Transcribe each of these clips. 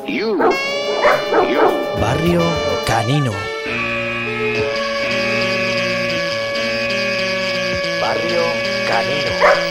Barrio Canino. Barrio Canino.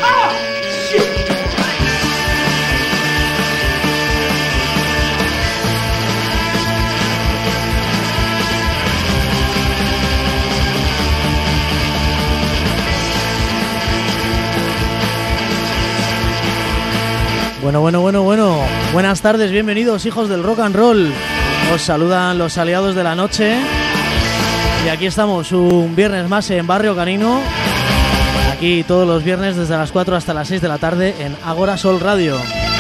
Bueno. Buenas tardes, bienvenidos, hijos del rock and roll. Os saludan los aliados de la noche. Y aquí estamos un viernes más en Barrio Canino. Aquí todos los viernes desde las 4 hasta las 6 de la tarde en Agora Sol Radio.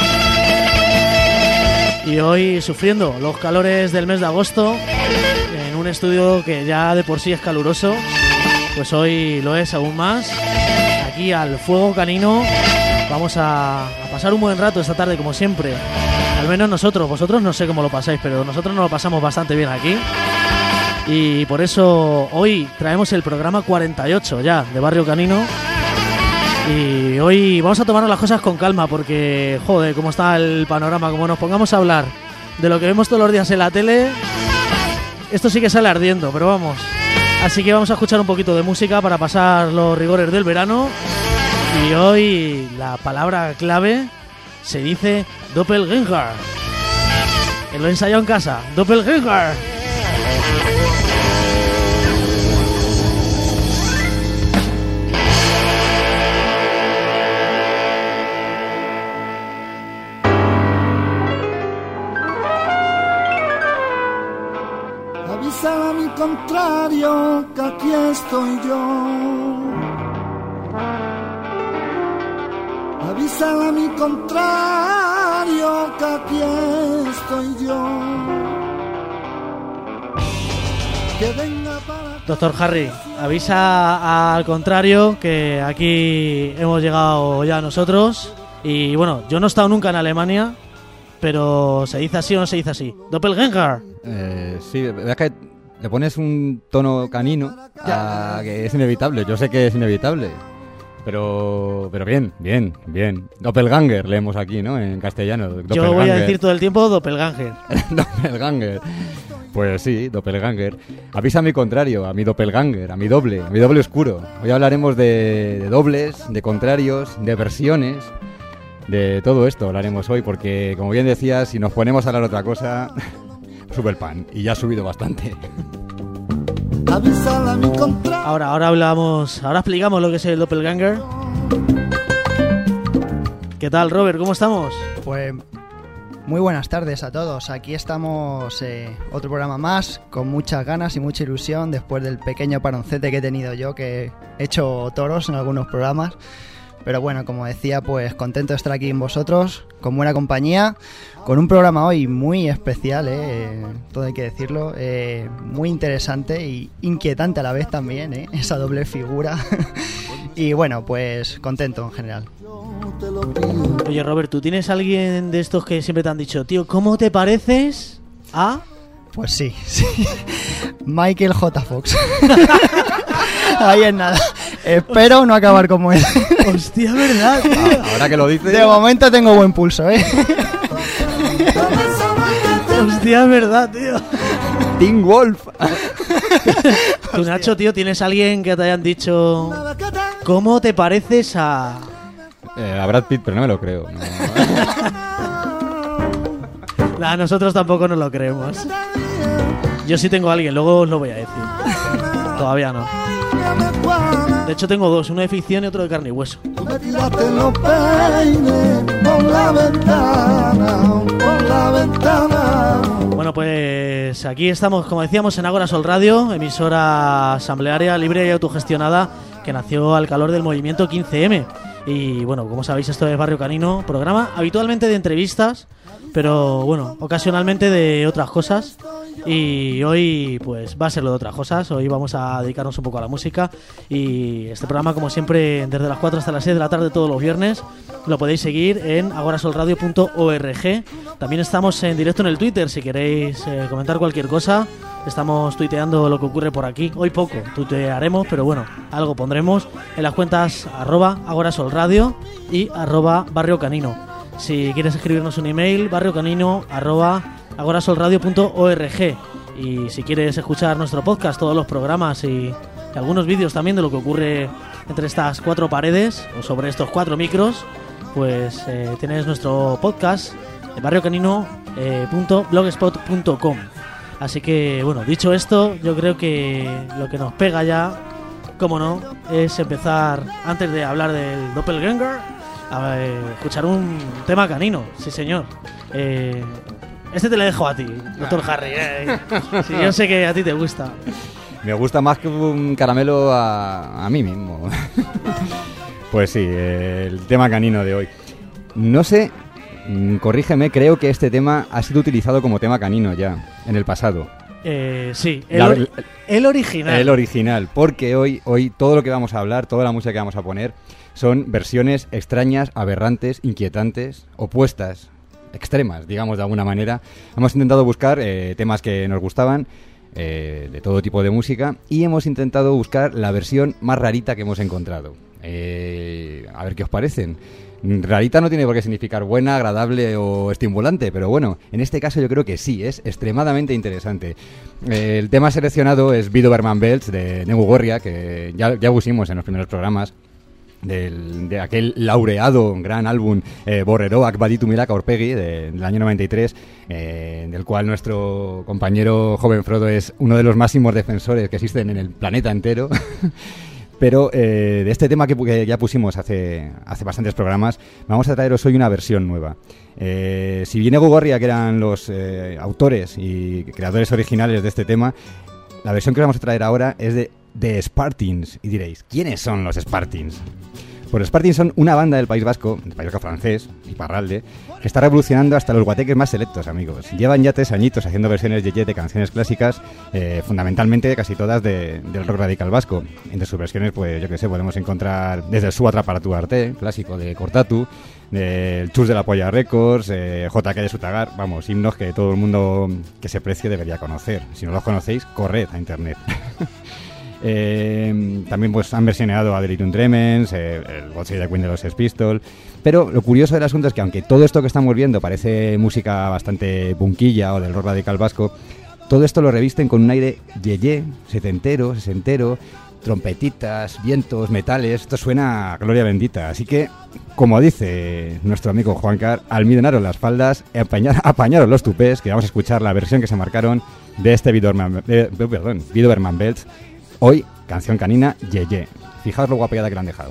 Y hoy sufriendo los calores del mes de agosto en un estudio que ya de por sí es caluroso. Pues hoy lo es aún más. Aquí al fuego canino. Vamos a pasar un buen rato esta tarde como siempre. Al menos nosotros, vosotros no sé cómo lo pasáis, pero nosotros nos lo pasamos bastante bien aquí. Y por eso hoy traemos el programa 48 ya de Barrio Canino. Y hoy vamos a tomarnos las cosas con calma porque, joder, cómo está el panorama. Como nos pongamos a hablar de lo que vemos todos los días en la tele, esto sí que sale ardiendo, pero vamos. Así que vamos a escuchar un poquito de música para pasar los rigores del verano. Y hoy la palabra clave se dice Doppelgänger. Lo he ensayado en casa. Doppelgänger. Avisa a mi contrario que aquí estoy yo. Avisa a mi contrario que aquí estoy yo. Que venga para... Doctor Harry, avisa al contrario que aquí hemos llegado ya nosotros. Y bueno, yo no he estado nunca en Alemania, pero ¿se dice así o no se dice así? Doppelgänger. Sí, es que le pones un tono canino que es inevitable. Yo sé que es inevitable. Pero bien. Doppelgänger leemos aquí, ¿no? En castellano. Yo voy a decir todo el tiempo Doppelgänger. Doppelgänger. Pues sí, Doppelgänger. Avisa a mi contrario, a mi Doppelgänger, a mi doble oscuro. Hoy hablaremos de dobles, de contrarios, de versiones, de todo esto hablaremos hoy, porque como bien decías, si nos ponemos a hablar otra cosa, sube el pan, y ya ha subido bastante. Ahora explicamos lo que es el Doppelgänger. ¿Qué tal, Robert? ¿Cómo estamos? Pues muy buenas tardes a todos. Aquí estamos, otro programa más, con muchas ganas y mucha ilusión después del pequeño paroncete que he tenido yo, que he hecho toros en algunos programas. Pero bueno, como decía, pues contento de estar aquí con vosotros, con buena compañía, con un programa hoy muy especial, todo hay que decirlo, muy interesante y inquietante a la vez también, esa doble figura. Y bueno, pues contento en general. Oye, Robert, ¿tú tienes alguien de estos que siempre te han dicho, tío, ¿cómo te pareces a...? Pues sí. Michael J. Fox. Ahí es nada. Espero no acabar como él. Hostia, ¿verdad, tío? Ahora que lo dices... De momento tengo buen pulso, Hostia, es verdad, tío. Teen Wolf. Tú, Nacho, tío, ¿tienes alguien que te hayan dicho cómo te pareces a...? A Brad Pitt, pero no me lo creo. No. Nosotros tampoco nos lo creemos. Yo sí tengo a alguien, luego os lo voy a decir. Todavía no. De hecho tengo dos, uno de ficción y otro de carne y hueso. Bueno, pues aquí estamos, como decíamos, en Agora Sol Radio, emisora asamblearia libre y autogestionada que nació al calor del movimiento 15M. Y bueno, como sabéis, esto es Barrio Canino, programa habitualmente de entrevistas, pero bueno, ocasionalmente de otras cosas. Y hoy pues va a ser lo de otras cosas. Hoy vamos a dedicarnos un poco a la música. Y este programa, como siempre, desde las 4 hasta las 6 de la tarde todos los viernes, lo podéis seguir en agorasolradio.org. También estamos en directo en el Twitter, si queréis comentar cualquier cosa. Estamos tuiteando lo que ocurre por aquí. Hoy poco tuitearemos, pero bueno, algo pondremos en las cuentas @agorasolradio y @barriocanino. Si quieres escribirnos un email, barriocanino@ agorasolradio.org. Y si quieres escuchar nuestro podcast, todos los programas y algunos vídeos también de lo que ocurre entre estas 4 paredes o sobre estos 4 micros, pues tienes nuestro podcast de barriocanino.blogspot.com. Así que, bueno, dicho esto, yo creo que lo que nos pega ya, como no, es empezar, antes de hablar del Doppelganger, a escuchar un tema canino. Sí, señor. Este te lo dejo a ti, Dr. Harry. Sí, yo sé que a ti te gusta. Me gusta más que un caramelo a mí mismo. Pues sí, el tema canino de hoy. No sé, corrígeme, creo que este tema ha sido utilizado como tema canino ya, en el pasado. Sí, el original. El original, porque hoy todo lo que vamos a hablar, toda la música que vamos a poner, son versiones extrañas, aberrantes, inquietantes, opuestas, extremas, digamos de alguna manera. Hemos intentado buscar temas que nos gustaban, de todo tipo de música, y hemos intentado buscar la versión más rarita que hemos encontrado. A ver qué os parecen. Rarita no tiene por qué significar buena, agradable o estimulante, pero bueno, en este caso yo creo que sí, es extremadamente interesante. El tema seleccionado es Be Doberman Bells de Negu Gorria, que ya pusimos en los primeros programas, de aquel laureado gran álbum Borreroak Baditu Milaka Aurpegi del año 93, del cual nuestro compañero joven Frodo es uno de los máximos defensores que existen en el planeta entero. Pero de este tema que ya pusimos hace bastantes programas, vamos a traeros hoy una versión nueva. Si bien Negu Gorria, que eran los autores y creadores originales de este tema, la versión que vamos a traer ahora es de The Spartans. Y diréis, ¿quiénes son los Spartans? Pues los Spartans son una banda del País Vasco francés, Iparralde, que está revolucionando hasta los guateques más selectos, amigos. Llevan ya 3 añitos haciendo versiones de canciones clásicas, fundamentalmente casi todas del rock radical vasco. Entre sus versiones, pues yo que sé, podemos encontrar desde el Su Atrapara tu Arte, clásico de Cortatu, del Chus de la Polla Records, JK de Sutagar, vamos, himnos que todo el mundo que se precie debería conocer. Si no los conocéis, corred a internet. También pues han versioneado a Delirium Tremens, el God Save the Queen de los Sex Pistols. Pero lo curioso del asunto es que aunque todo esto que estamos viendo parece música bastante punquilla o del rock radical vasco, todo esto lo revisten con un aire yeye, setentero, sesentero, trompetitas, vientos, metales. Esto suena a gloria bendita. Así que, como dice nuestro amigo Juancar, almidonaros las faldas, apañaros los tupés, que vamos a escuchar la versión que se marcaron de este Be Doberman Bells. Hoy, canción canina, Yeye. Fijaos lo guapeada que le han dejado.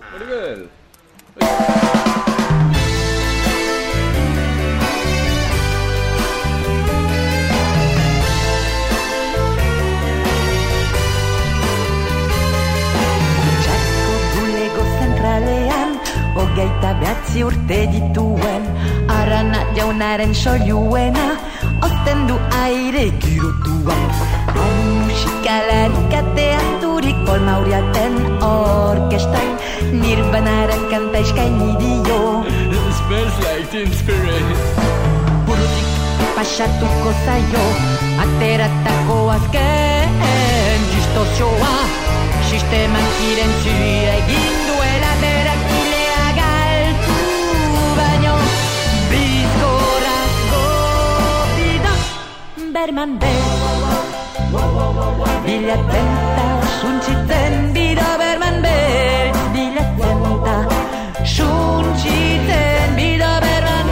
Hogeita behatzi urte dituen Arana jaunaren soiluena Osten du aire girotuan Musikalari katean durik Paul Mauriaten orkestan Nirvanaren kanta eskaini dio It smells like Teen Spirit. Burutik pasatuko zaio Ateratako azken distozioa Sisteman irentzi egin duela berak Berman Bells bilatzen da suntsitzen Be Doberman Bells bilatzen da suntsitzen Be Doberman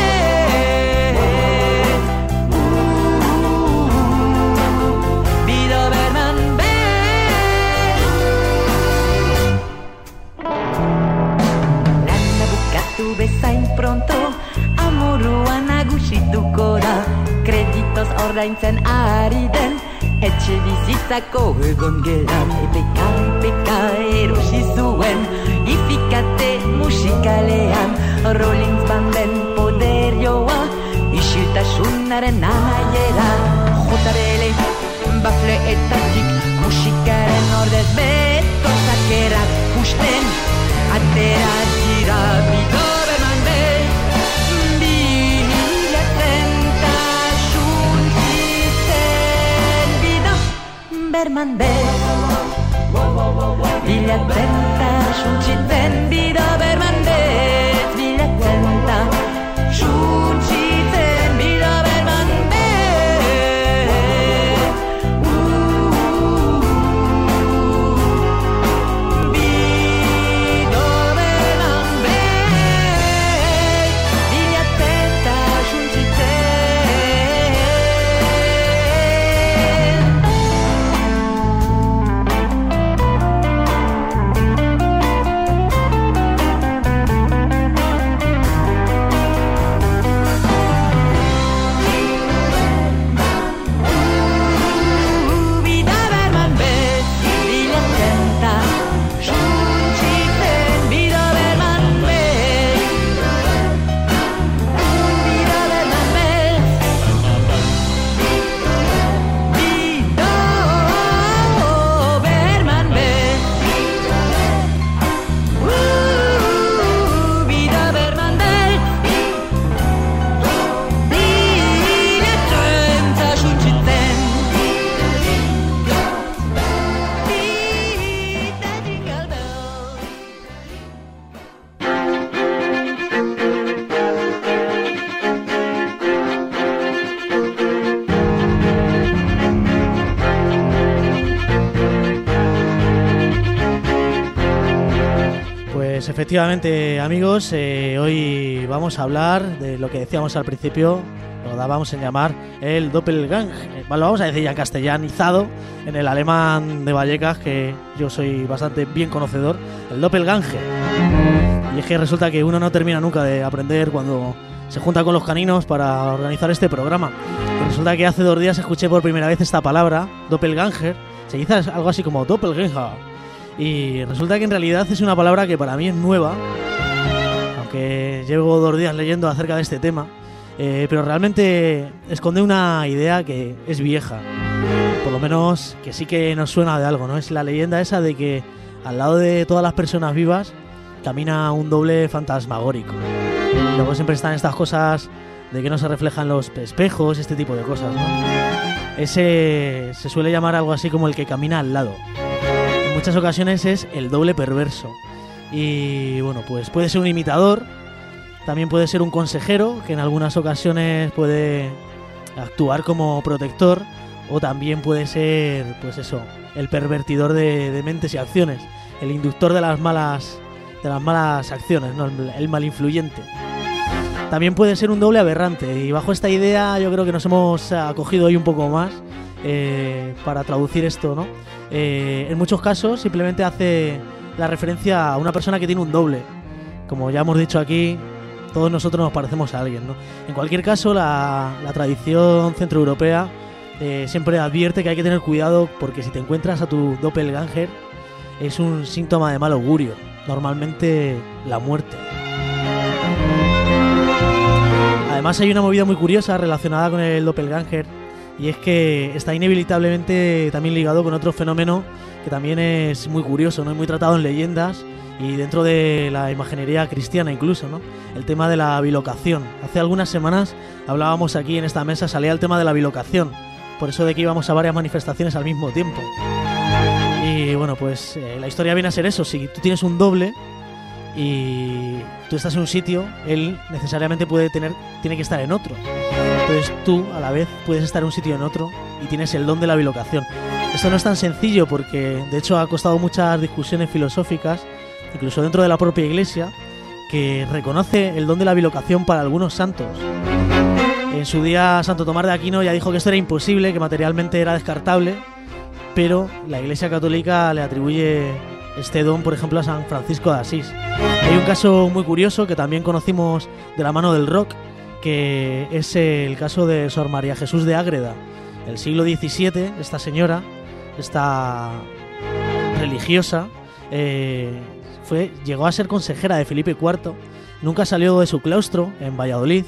Bells Be Doberman Bells Lana bukatu bezain pronto amorua nagusituko da Kreditos ordaintzen ari den etxe bizitzako egon geran Epeka erosi zuen ifikate musikalean Rollins banden poderioa isiltasunaren anaiera JBL bafleetatik musikaren ordez betozak erakusten atera dira Be Doberman Bells Berman Bells bilatzen da suntsitzen Be Doberman Bells bilatzen da suntsitzen Be Doberman efectivamente, amigos, hoy vamos a hablar de lo que decíamos al principio, lo dábamos en llamar el doppelganger. Lo vamos a decir ya castellanizado en el alemán de Vallecas, que yo soy bastante bien conocedor, el doppelganger. Y es que resulta que uno no termina nunca de aprender cuando se junta con los caninos para organizar este programa. Y resulta que hace 2 días escuché por primera vez esta palabra, doppelganger. Se dice algo así como doppelganger. Y resulta que en realidad es una palabra que para mí es nueva, aunque llevo 2 días leyendo acerca de este tema, pero realmente esconde una idea que es vieja, por lo menos que sí que nos suena de algo, ¿no? Es la leyenda esa de que al lado de todas las personas vivas camina un doble fantasmagórico. Y luego siempre están estas cosas de que no se reflejan los espejos, este tipo de cosas, ¿no? Ese se suele llamar algo así como el que camina al lado. En muchas ocasiones es el doble perverso. Y bueno, pues puede ser un imitador, también puede ser un consejero, que en algunas ocasiones puede actuar como protector, o también puede ser, pues eso, el pervertidor de mentes y acciones, el inductor de las malas acciones, ¿no? El malinfluyente. También puede ser un doble aberrante, y bajo esta idea yo creo que nos hemos acogido hoy un poco más para traducir esto, ¿no? En muchos casos simplemente hace la referencia a una persona que tiene un doble. Como ya hemos dicho aquí, todos nosotros nos parecemos a alguien, ¿no? En cualquier caso, la tradición centroeuropea siempre advierte que hay que tener cuidado, porque si te encuentras a tu doppelganger es un síntoma de mal augurio, normalmente la muerte. Además hay una movida muy curiosa relacionada con el doppelganger, y es que está inevitablemente también ligado con otro fenómeno que también es muy curioso, ¿no? Y muy tratado en leyendas y dentro de la imaginería cristiana incluso, ¿no? El tema de la bilocación. Hace algunas semanas hablábamos aquí en esta mesa, salía el tema de la bilocación, por eso de que íbamos a varias manifestaciones al mismo tiempo. Y bueno, pues la historia viene a ser eso. Si tú tienes un doble y tú estás en un sitio, él necesariamente tiene que estar en otro. Entonces tú a la vez puedes estar en un sitio y en otro, y tienes el don de la bilocación. Esto no es tan sencillo, porque de hecho ha costado muchas discusiones filosóficas, incluso dentro de la propia Iglesia, que reconoce el don de la bilocación para algunos santos. En su día Santo Tomás de Aquino ya dijo que esto era imposible, que materialmente era descartable, pero la Iglesia Católica le atribuye este don, por ejemplo, a San Francisco de Asís. Hay un caso muy curioso que también conocimos de la mano del rock, que es el caso de Sor María Jesús de Ágreda. El siglo XVII, esta señora, esta religiosa, llegó a ser consejera de Felipe IV, nunca salió de su claustro en Valladolid,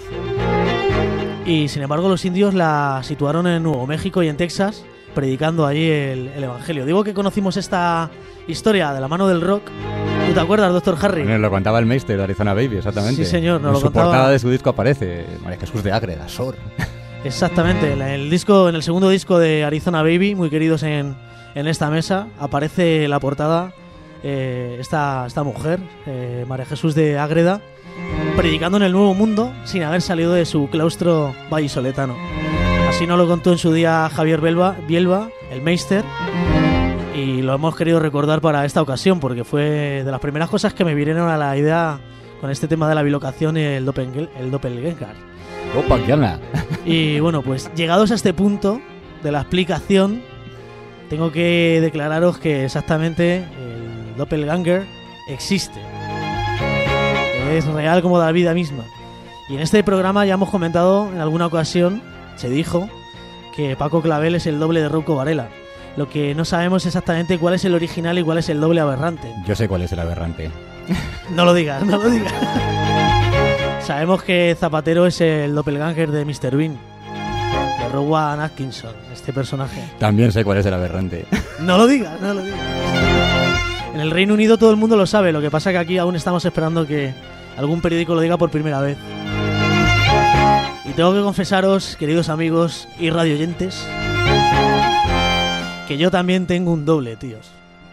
y sin embargo los indios la situaron en Nuevo México y en Texas, predicando allí el evangelio. Digo que conocimos esta historia de la mano del rock. ¿Tú te acuerdas, Dr. Harry? Lo contaba el Meister de Arizona Baby, exactamente. Sí, señor, nos en lo su contaba. portada de su disco aparece María Jesús de Ágreda, Sor. Exactamente, en el segundo disco de Arizona Baby, muy queridos en esta mesa, aparece la portada esta mujer, María Jesús de Ágreda, predicando en el Nuevo Mundo sin haber salido de su claustro vallisoletano. Así nos lo contó en su día Javier Bielba, el Meister, y lo hemos querido recordar para esta ocasión, porque fue de las primeras cosas que me vinieron a la idea con este tema de la bilocación y el doppelganger. ¡Opa, qué anda! Y bueno, pues llegados a este punto de la explicación, tengo que declararos que exactamente el doppelganger existe. Es real como la vida misma. Y en este programa ya hemos comentado en alguna ocasión, se dijo que Paco Clavel es el doble de Rouco Varela. Lo que no sabemos exactamente cuál es el original y cuál es el doble aberrante. Yo sé cuál es el aberrante. No lo digas, no lo digas. Sabemos que Zapatero es el doppelganger de Mr. Bean, de Rowan Atkinson, este personaje. También sé cuál es el aberrante. No lo digas, no lo digas. En el Reino Unido todo el mundo lo sabe, lo que pasa que aquí aún estamos esperando que algún periódico lo diga por primera vez. Y tengo que confesaros, queridos amigos y radioyentes, que yo también tengo un doble, tíos.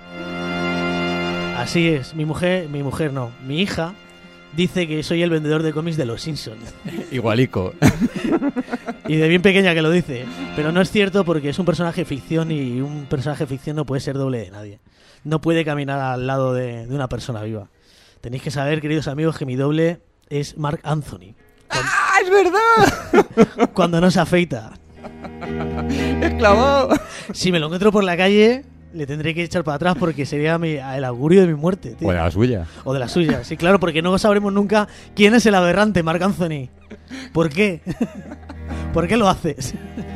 Así es, mi hija dice que soy el vendedor de cómics de Los Simpsons. Igualico. Y de bien pequeña que lo dice. Pero no es cierto, porque es un personaje ficción, y un personaje ficción no puede ser doble de nadie. No puede caminar al lado de una persona viva. Tenéis que saber, queridos amigos, que mi doble es Marc Anthony. ¡Ah, es verdad! Cuando no se afeita. ¡Es clavado! Si me lo encuentro por la calle, le tendré que echar para atrás porque sería el augurio de mi muerte, tío. O de la suya. O de la suya, sí, claro, porque no sabremos nunca quién es el aberrante Marc Anthony. ¿Por qué? ¿Por qué lo haces?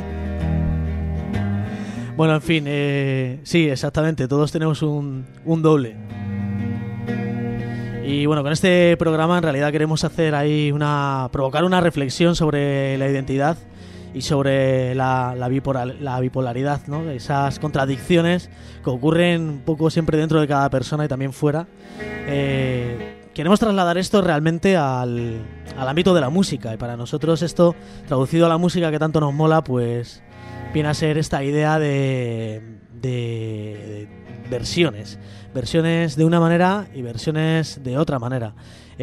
Bueno, en fin, sí, exactamente, todos tenemos un doble. Y bueno, con este programa en realidad queremos hacer ahí provocar una reflexión sobre la identidad y sobre la bipolaridad, ¿no? Esas contradicciones que ocurren un poco siempre dentro de cada persona y también fuera. Queremos trasladar esto realmente al ámbito de la música, y para nosotros esto, traducido a la música que tanto nos mola, pues viene a ser esta idea de versiones de una manera y versiones de otra manera.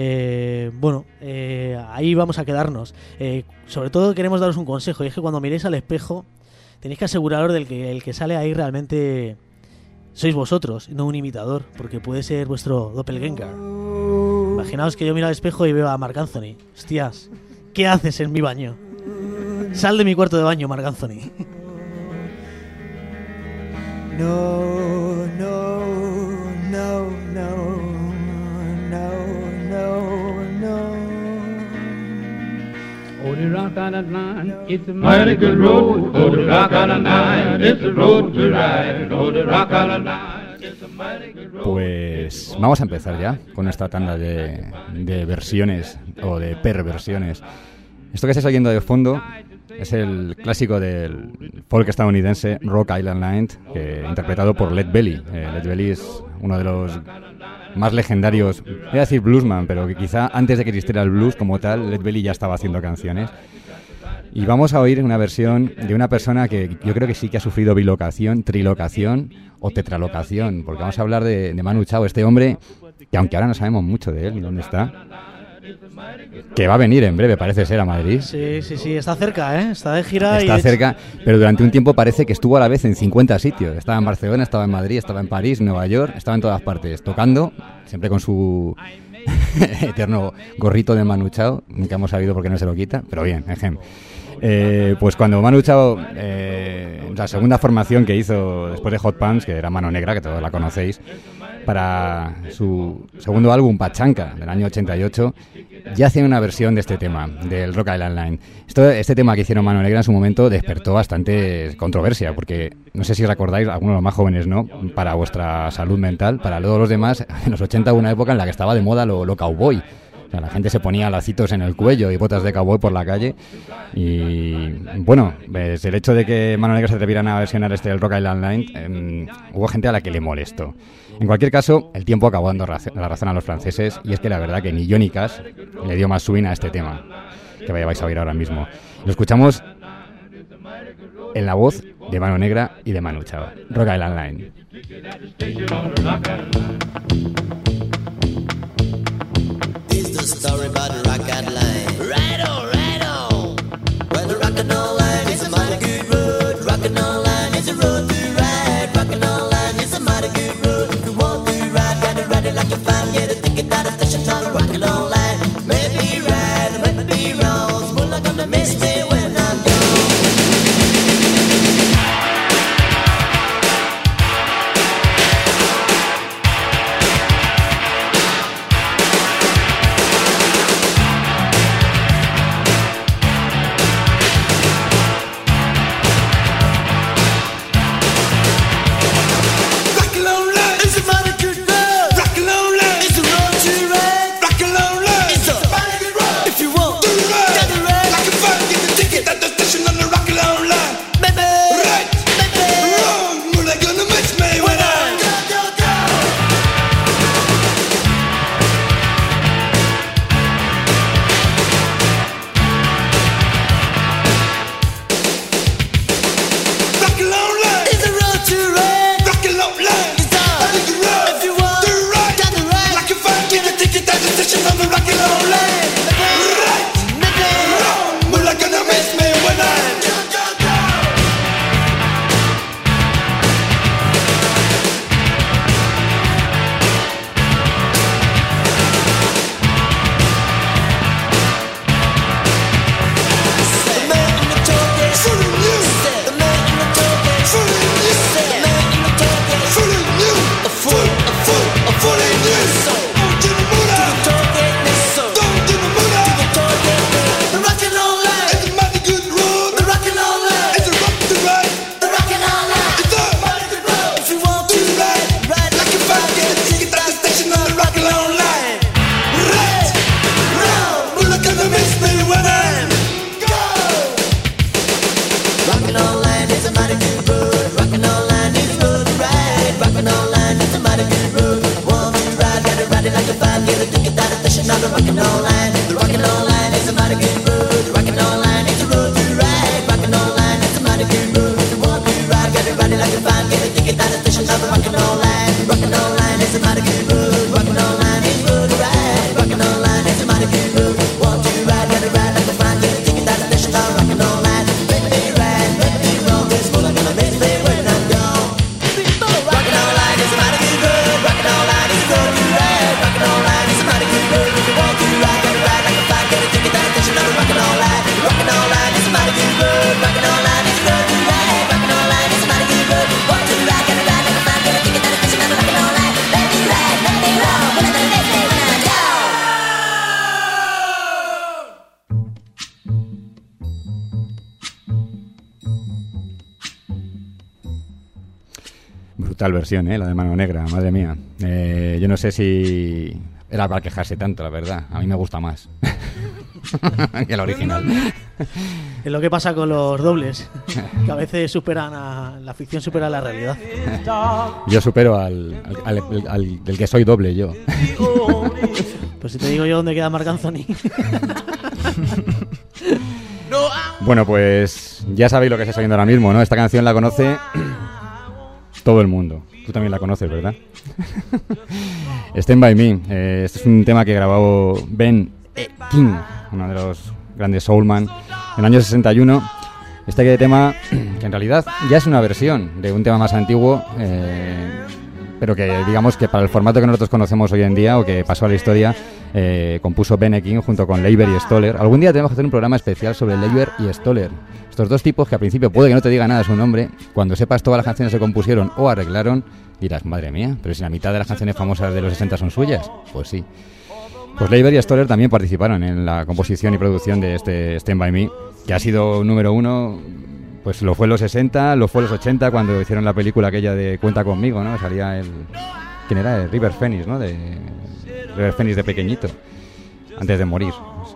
Ahí vamos a quedarnos. Sobre todo queremos daros un consejo, y es que cuando miréis al espejo tenéis que aseguraros del que el que sale ahí realmente sois vosotros, no un imitador, porque puede ser vuestro doppelganger. Imaginaos que yo miro al espejo y veo a Marc Anthony. Hostias, ¿qué haces en mi baño? Sal de mi cuarto de baño, Marc Anthony. No, no, no, no, no, no, no. Oh, the Rock Island Line, it's a mighty good road. Oh, the Rock Island Line, it's a road to ride. Oh, the Rock Island Line, it's a mighty good road. Pues vamos a empezar ya con esta tanda de versiones o de perversiones. Esto que estáis oyendo de fondo es el clásico del folk estadounidense Rock Island Line, interpretado por Lead Belly. Lead Belly es uno de los más legendarios, voy a decir bluesman, pero que quizá antes de que existiera el blues como tal, Lead Belly ya estaba haciendo canciones. Y vamos a oír una versión de una persona que yo creo que sí que ha sufrido bilocación, trilocación o tetralocación, porque vamos a hablar de Manu Chao, este hombre que aunque ahora no sabemos mucho de él ni dónde está, que va a venir en breve, parece ser, a Madrid. Sí, está cerca, ¿eh? Está de gira. Está cerca, pero durante un tiempo parece que estuvo a la vez en 50 sitios. Estaba en Barcelona, estaba en Madrid, estaba en París, Nueva York, estaba en todas partes, tocando, siempre con su eterno gorrito de Manu Chao, nunca hemos sabido por qué no se lo quita, pero bien, ejemplo. Pues cuando Manu Chao, la segunda formación que hizo después de Hot Pants, que era Mano Negra, que todos la conocéis, para su segundo álbum, Pachanca, del año 88, ya hacían una versión de este tema, del Rock Island Line. Este tema que hicieron Mano Negra en su momento despertó bastante controversia, porque no sé si recordáis, algunos de los más jóvenes no, para vuestra salud mental, para todos los demás, en los 80 hubo una época en la que estaba de moda lo cowboy. O sea, la gente se ponía lacitos en el cuello y botas de cowboy por la calle. Y bueno, pues el hecho de que Mano Negra se atrevieran a versionar el Rock Island Line, hubo gente a la que le molestó. En cualquier caso, el tiempo acabó dando la razón a los franceses, y es que la verdad que ni Johnny Cash le dio más swing a este tema, que vais a oír ahora mismo. Lo escuchamos en la voz de Mano Negra y de Manu Chao. Rock Island Line. Story about the Rock Island Line. Right on. Well, the Rock Island Line is a mighty good road. Rock Island Line is a road to ride. Rock Island Line is a mighty good road. If you want to ride it like you find. Get a ticket out of station on the Rock Island Line. Maybe right, maybe wrong. Spoon like I'm the miss me when I'm if you want, like a fun, the rock and roll line. The rock and roll line is a mighty good road. The rock and roll line is a road to ride. Rock and roll line is a mighty good road to walk to ride. Get it ready like a fan, get a ticket at the station of the rock and roll line. Rock and roll line is a mighty good road. Rock and roll line is a road to ride. Rock and roll line is a mighty good road. Walk to ride, get it ride like a fan, get a ticket at the station of the rock and roll line. Make me ride, make me roll. This fool I'm gonna make me when I'm gone. Rock and roll line is a mighty good road. Rock and roll line is a road to ride. Rock and roll line is a mighty good road. You can walk to ride, get it ride like a fan, get a ticket at the station of the rock and roll line. Rock and roll line is a mighty good road. Rock and roll line is a road to ride. Rock and roll line is a mighty good road. Walk to ride, get it ride like a fan, get a ticket at the station of the rock and roll line. Let me ride, let me roll. When I'm gonna make me when I'm gone. Brutal versión, la de Mano Negra, madre mía. Yo no sé si era para quejarse tanto, la verdad. A mí me gusta más que la original. Es lo que pasa con los dobles, que a veces la ficción supera la realidad. Yo supero al del que soy doble, yo. Pues si te digo yo dónde queda Marc Anthony. Bueno, pues ya sabéis lo que estáis oyendo ahora mismo, ¿no? Esta canción la conoce todo el mundo. Tú también la conoces, ¿verdad? Stand By Me. Este es un tema que grabó Ben King, uno de los grandes soulman, en el año 61. Este tema, que en realidad ya es una versión de un tema más antiguo, pero que digamos que para el formato que nosotros conocemos hoy en día, o que pasó a la historia, compuso Ben King junto con Leiber y Stoller. Algún día tenemos que hacer un programa especial sobre Leiber y Stoller. Estos dos tipos que al principio puede que no te diga nada su nombre, cuando sepas todas las canciones que se compusieron o arreglaron, dirás, madre mía, pero si la mitad de las canciones famosas de los 60 son suyas. Pues sí. Pues Leiber y Stoller también participaron en la composición y producción de este Stand By Me, que ha sido número uno, pues lo fue en los 60, lo fue en los 80 cuando hicieron la película aquella de Cuenta Conmigo, ¿no? Salía ¿quién era? El River Phoenix, ¿no? River Phoenix de pequeñito, antes de morir.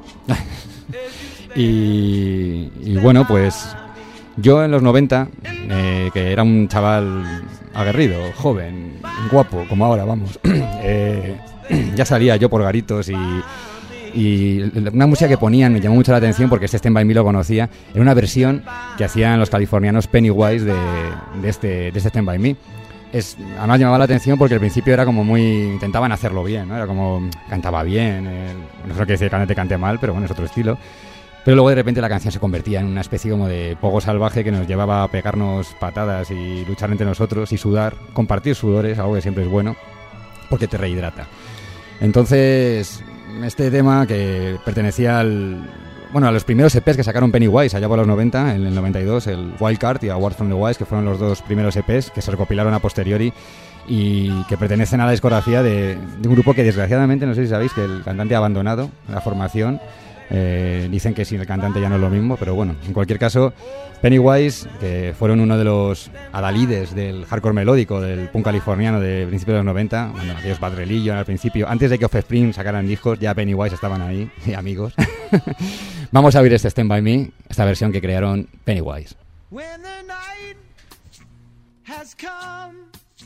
Y bueno, pues yo en los 90, que era un chaval aguerrido, joven, guapo, como ahora, vamos, ya salía yo por garitos y una música que ponían me llamó mucho la atención porque este Stand By Me lo conocía. Era una versión que hacían los californianos Pennywise de este Stand By Me. Además llamaba la atención porque al principio era como intentaban hacerlo bien, ¿no? Era como, cantaba bien, no sé lo que decir, el cantante cante mal, pero bueno, es otro estilo. Pero luego de repente la canción se convertía en una especie como de pogo salvaje que nos llevaba a pegarnos patadas y luchar entre nosotros y sudar, compartir sudores, algo que siempre es bueno, porque te rehidrata. Entonces, este tema que pertenecía a los primeros EPs que sacaron Pennywise allá por los 90, en el 92, el Wild Card y Award from the Wise, que fueron los dos primeros EPs que se recopilaron a posteriori y que pertenecen a la discografía de un grupo que desgraciadamente, no sé si sabéis, que el cantante ha abandonado la formación. Dicen que sin el cantante ya no es lo mismo, pero bueno, en cualquier caso, Pennywise, que fueron uno de los adalides del hardcore melódico del punk californiano de principios de los 90, bueno, aquellos Bad Religion al principio, antes de que Offspring sacaran discos, ya Pennywise estaban ahí, amigos. Vamos a oír este Stand By Me, esta versión que crearon Pennywise. When the night has come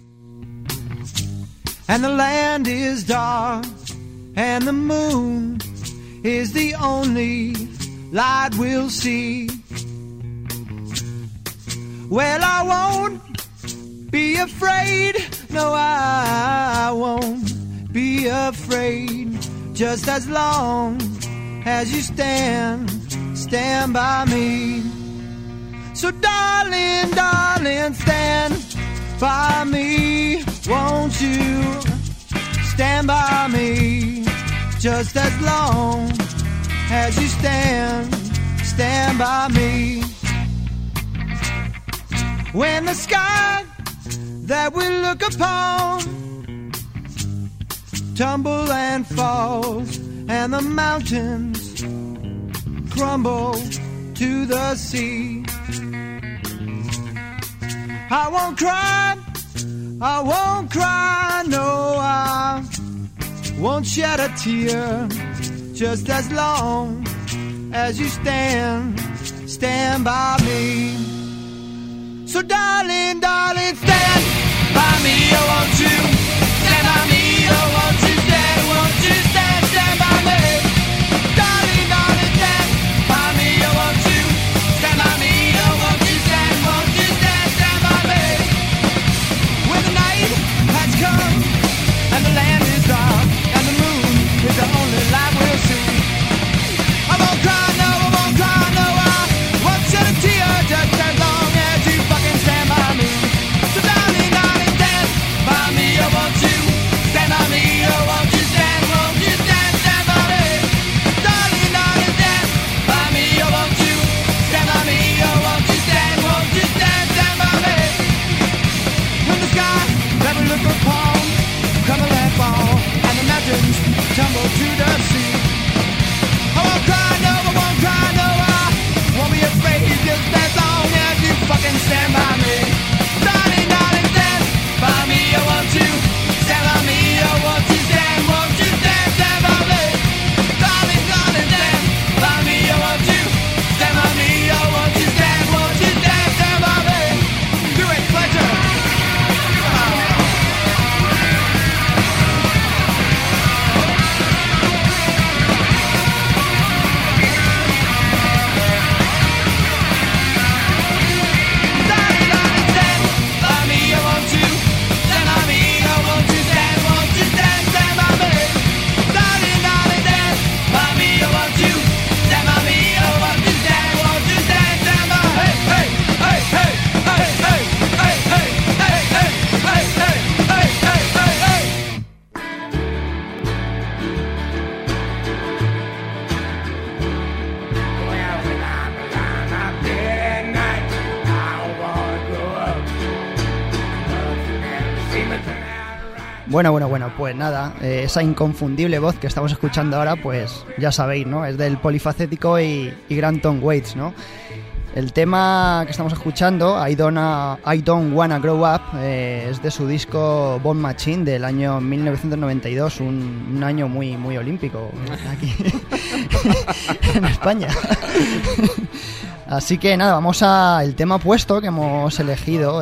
and the land is dark and the moon is the only light we'll see. Well, I won't be afraid. No, I won't be afraid. Just as long as you stand by me. So darling, darling, stand by me. Won't you stand by me? Just as long as you stand by me. When the sky that we look upon tumble and falls, and the mountains crumble to the sea, I won't cry, no, I won't shed a tear, just as long as you stand by me. So darling, darling, stand by me, oh won't you stand by me, oh won't you stand by me. stand by me. Darling, darling, stand by me. I want you. Stand by me. I want you. Stand, won't you stand, stand by me. Darling, darling, stand by me. I want you. Stand by me. I want you. Stand, won't you stand, stand by me. Do it, pleasure. Bueno, pues nada, esa inconfundible voz que estamos escuchando ahora, pues ya sabéis, ¿no? Es del polifacético y gran Tom Waits, ¿no? El tema que estamos escuchando, I Don't Wanna Grow Up, es de su disco Bone Machine del año 1992, un año muy olímpico aquí en España. Así que nada, vamos al tema puesto que hemos elegido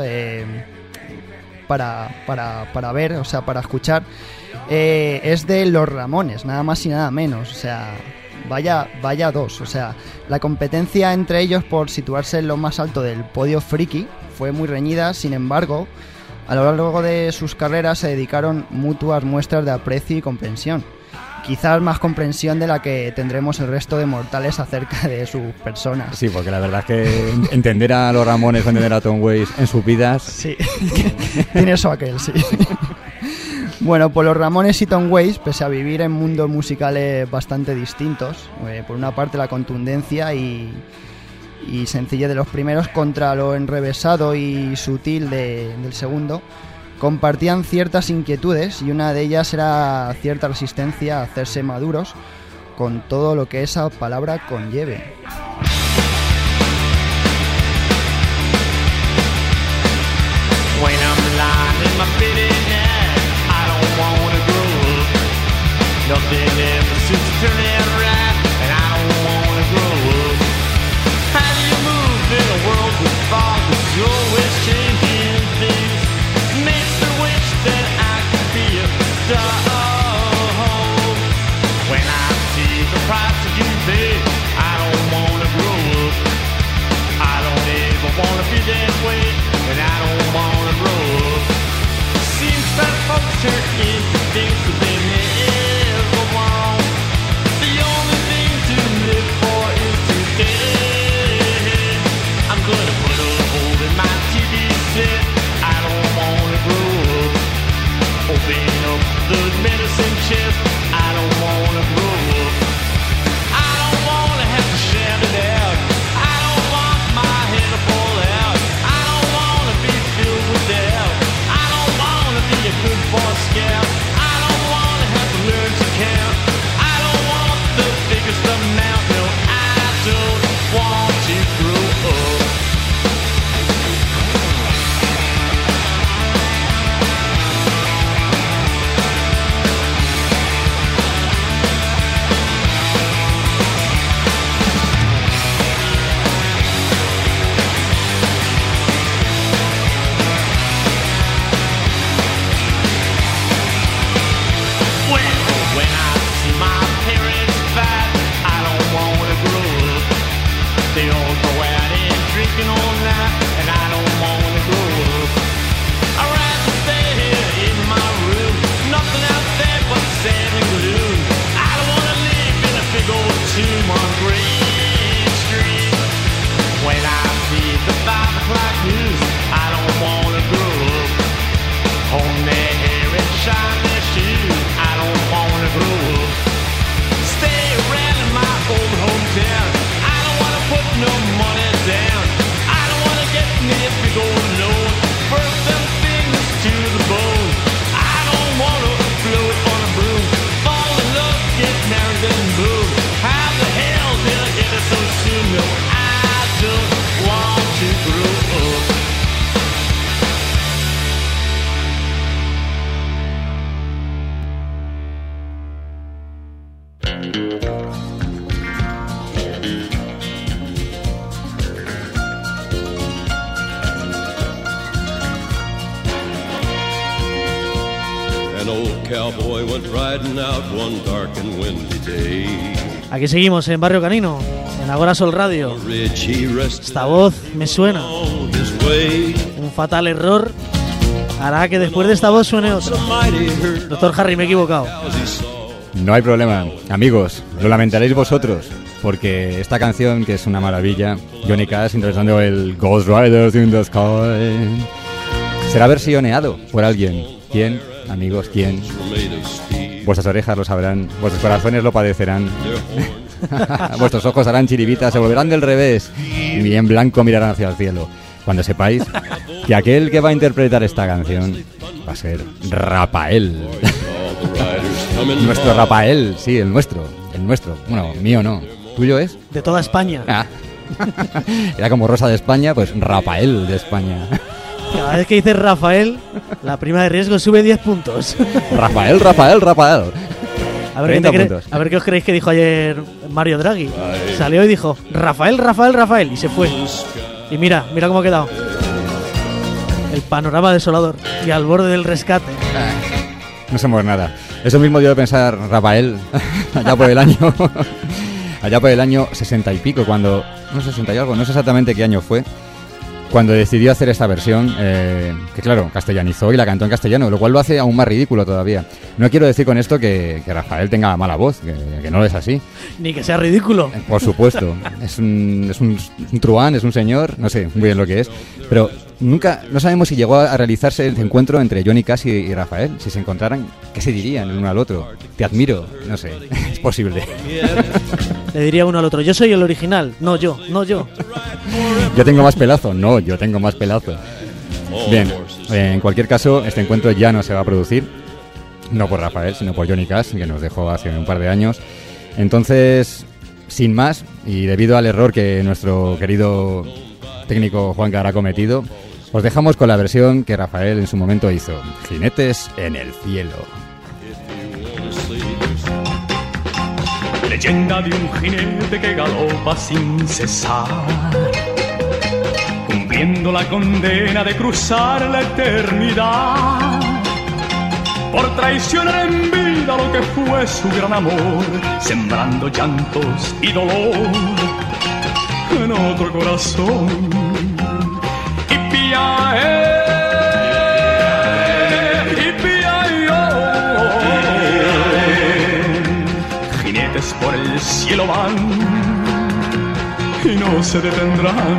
para ver, o sea, para escuchar. Es de Los Ramones, nada más y nada menos, o sea, vaya dos, o sea, la competencia entre ellos por situarse en lo más alto del podio friki fue muy reñida. Sin embargo, a lo largo de sus carreras se dedicaron mutuas muestras de aprecio y comprensión, quizás más comprensión de la que tendremos el resto de mortales acerca de sus personas. Sí, porque la verdad es que entender a los Ramones o entender a Tom Waits en sus vidas... Sí, tiene eso aquel, sí. Bueno, pues los Ramones y Tom Waits, pese a vivir en mundos musicales bastante distintos, por una parte la contundencia y sencillez de los primeros contra lo enrevesado y sutil del segundo, compartían ciertas inquietudes, y una de ellas era cierta resistencia a hacerse maduros con todo lo que esa palabra conlleve. When I'm lying in my bed at night, I don't wanna grow up. Nothing ever seems to turn out right, and I don't wanna grow up. How do you move in a world with fog that's always changing things? Makes me wish that I could be a dog. When I see the price that you pay, I don't wanna grow up. I don't ever wanna be that way, and I don't wanna grow up. Seems that folks turn into things that they never want. The only thing to live for is today. I'm gonna put a hole in my TV set. I don't wanna grow up. Open up the medicine chest. I don't wanna grow up. I don't wanna have to shout it out. I don't want my head to fall out. I don't wanna be filled with doubt. I don't wanna be a good boy scout. I don't wanna have to learn to count. I don't want the biggest amount. No, I don't want to grow up. When I see my parents fight, I don't wanna grow up. They all go out and drinking all night, and I don't wanna grow up. I'd rather stay here in my room, nothing out there but sand and glue. I don't wanna live in a big old tomb on Green Street. When I see the 5 o'clock news, I don't wanna grow up. Comb their hair and shine their shoes, I don't wanna grow up. Stay around in my old hometown, I don't wanna put no money down. I don't wanna get me cowboy went riding out one dark and windy day. Aquí seguimos en Barrio Canino, en Agora Sol Radio. Ridge he rested Esta voz me suena. on his way. Un fatal error hará que después de esta voz suene otro. Mighty herd Doctor Harry, me he equivocado. as he saw. No hay problema, amigos, lo lamentaréis vosotros, porque esta canción, que es una maravilla, Johnny Cash interpretando el Ghost Riders in the Sky, será versioneado por alguien. ¿Quién, amigos, quién? Made of steel. Vuestras orejas lo sabrán, vuestros corazones lo padecerán, vuestros ojos harán chiribitas, se volverán del revés y en blanco mirarán hacia el cielo. Cuando sepáis que aquel que va a interpretar esta canción va a ser Rafael. All the riders coming Nuestro by. Rafael, sí, el nuestro. Bueno, mío no. ¿Tuyo es? De toda España. Ah. Era como Rosa de España, pues Rafael de España. Cada vez que dices Rafael, la prima de riesgo sube 10 puntos. Rafael. A ver, 30 ¿qué puntos. a ver qué os creéis que dijo ayer Mario Draghi. Salió y dijo Rafael y se fue. Y mira cómo ha quedado. El panorama desolador y al borde del rescate. No somos nada. Eso mismo dio de pensar Rafael allá por el año 60 y pico, cuando... No, 60 y algo, no sé exactamente qué año fue, cuando decidió hacer esta versión, que claro, castellanizó y la cantó en castellano, lo cual lo hace aún más ridículo todavía. No quiero decir con esto que Rafael tenga mala voz, que no es así. Ni que sea ridículo. Por supuesto, es un truán, es un señor, no sé muy bien lo que es, pero no sabemos si llegó a realizarse el encuentro entre Johnny Cash y Rafael. Si se encontraran, ¿qué se dirían el uno al otro? Te admiro, no sé, es posible. Le diría uno al otro, yo soy el original. No yo. Yo tengo más pelazo. No, yo tengo más pelazo. Bien, en cualquier caso, este encuentro ya no se va a producir. No por Rafael, sino por Johnny Cash, que nos dejó hace un par de años. Entonces, sin más, y debido al error que nuestro querido técnico Juancar ha cometido, os dejamos con la versión que Rafael en su momento hizo, Jinetes en el cielo. Leyenda de un jinete que galopa sin cesar, cumpliendo la condena de cruzar la eternidad, por traicionar en vida lo que fue su gran amor, sembrando llantos y dolor en otro corazón. Y jinetes por el cielo van y no se detendrán.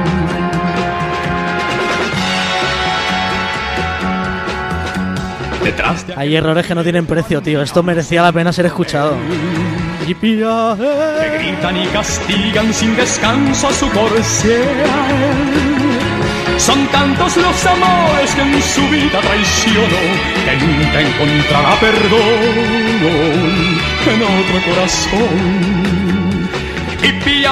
Detrás de Hay errores que no tienen precio, tío. Esto merecía la pena ser escuchado. que gritan y castigan sin descanso a su corcel. Son tantos los amores que en su vida traicionó, que nunca encontrará perdón en otro corazón. Y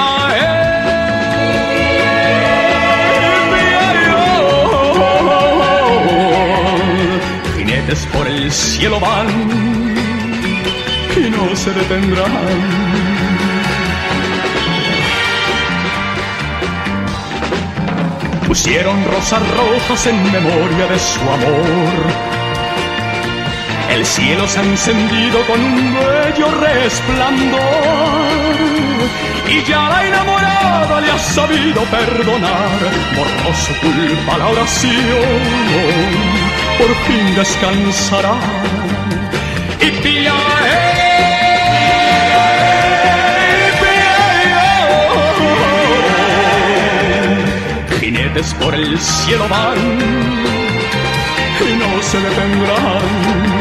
jinetes por el cielo van y no se detendrán. Pusieron rosas rojas en memoria de su amor. El cielo se ha encendido con un bello resplandor, y ya la enamorada le ha sabido perdonar. Borró su culpa la oración, por fin descansará. Y jinetes por el cielo van y no se detendrán.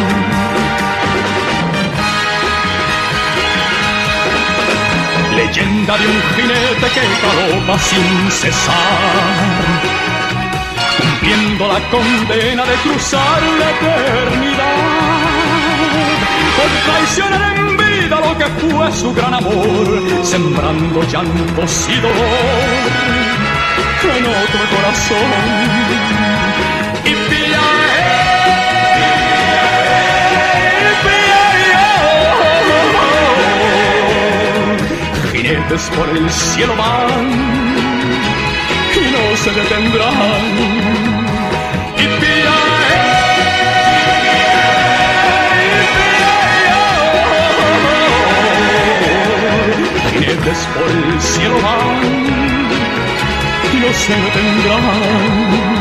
Leyenda de un jinete que galopa sin cesar, cumpliendo la condena de cruzar la eternidad, por traicionar en vida lo que fue su gran amor, sembrando llantos y dolor en otro corazón. Y jinetes por el cielo van y no se detendrán. Y nubes por el cielo van y no se detendrán.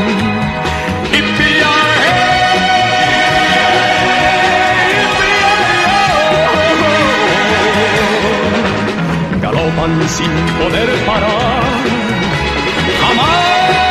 Galopan sin poder parar jamás.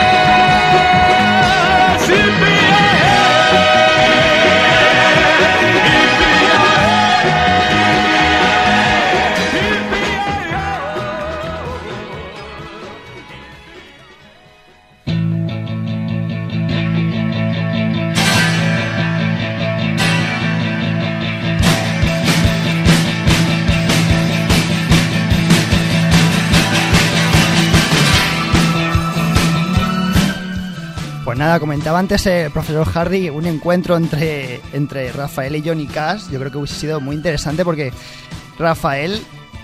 Pues nada, comentaba antes el profesor Hardy un encuentro entre Rafael y Johnny Cash. Yo creo que hubiese sido muy interesante porque Rafael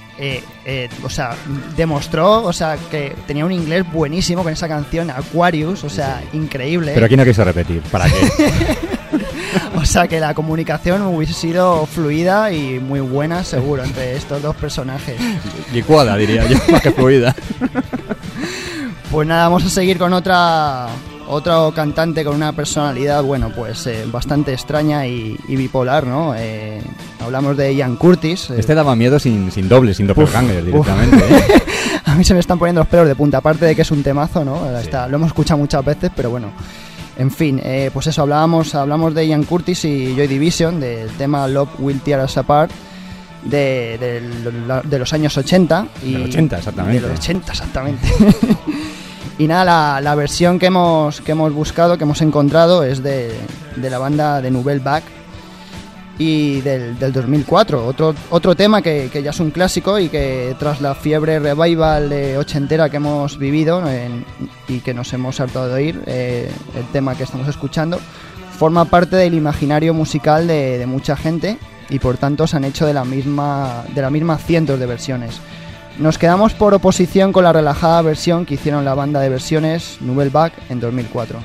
demostró que tenía un inglés buenísimo con esa canción Aquarius, increíble. Pero aquí no quiso repetir, ¿para qué? O sea que la comunicación hubiese sido fluida y muy buena, seguro, entre estos dos personajes. Licuada, diría yo, más que fluida. Pues nada, vamos a seguir con otro cantante con una personalidad, bastante extraña y bipolar, ¿no? Hablamos de Ian Curtis. Este daba miedo sin doble, sin doppelganger directamente. A mí se me están poniendo los pelos de punta, aparte de que es un temazo, ¿no? Sí. Lo hemos escuchado muchas veces, pero bueno. En fin, pues eso, hablamos de Ian Curtis y Joy Division, del tema Love Will Tear Us Apart, de los años 80. Del 80, exactamente. De los 80, exactamente. Y nada, la versión que hemos buscado, que hemos encontrado, es de la banda de Nouvelle Vague y del 2004. Otro tema que ya es un clásico y que tras la fiebre revival ochentera que hemos vivido y que nos hemos hartado de oír, el tema que estamos escuchando, forma parte del imaginario musical de mucha gente y por tanto se han hecho de la misma cientos de versiones. Nos quedamos por oposición con la relajada versión que hicieron la banda de versiones Nouvelle Vague en 2004.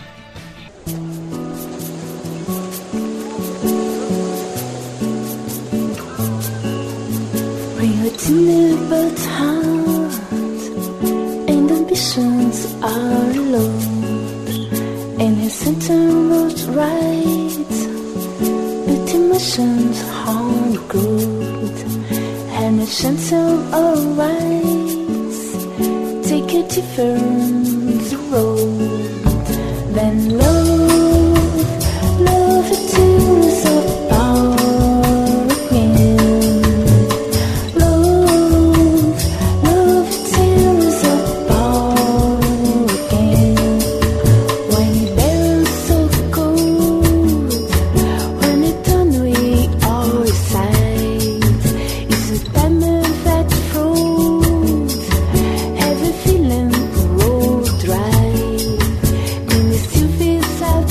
And a chance of arise, take a different road. Then love it tears apart again. Love it tears apart again. When it bears so cold, when it done we all sight. It's a diamond that froze, every feeling rolled dry. And it still feels sad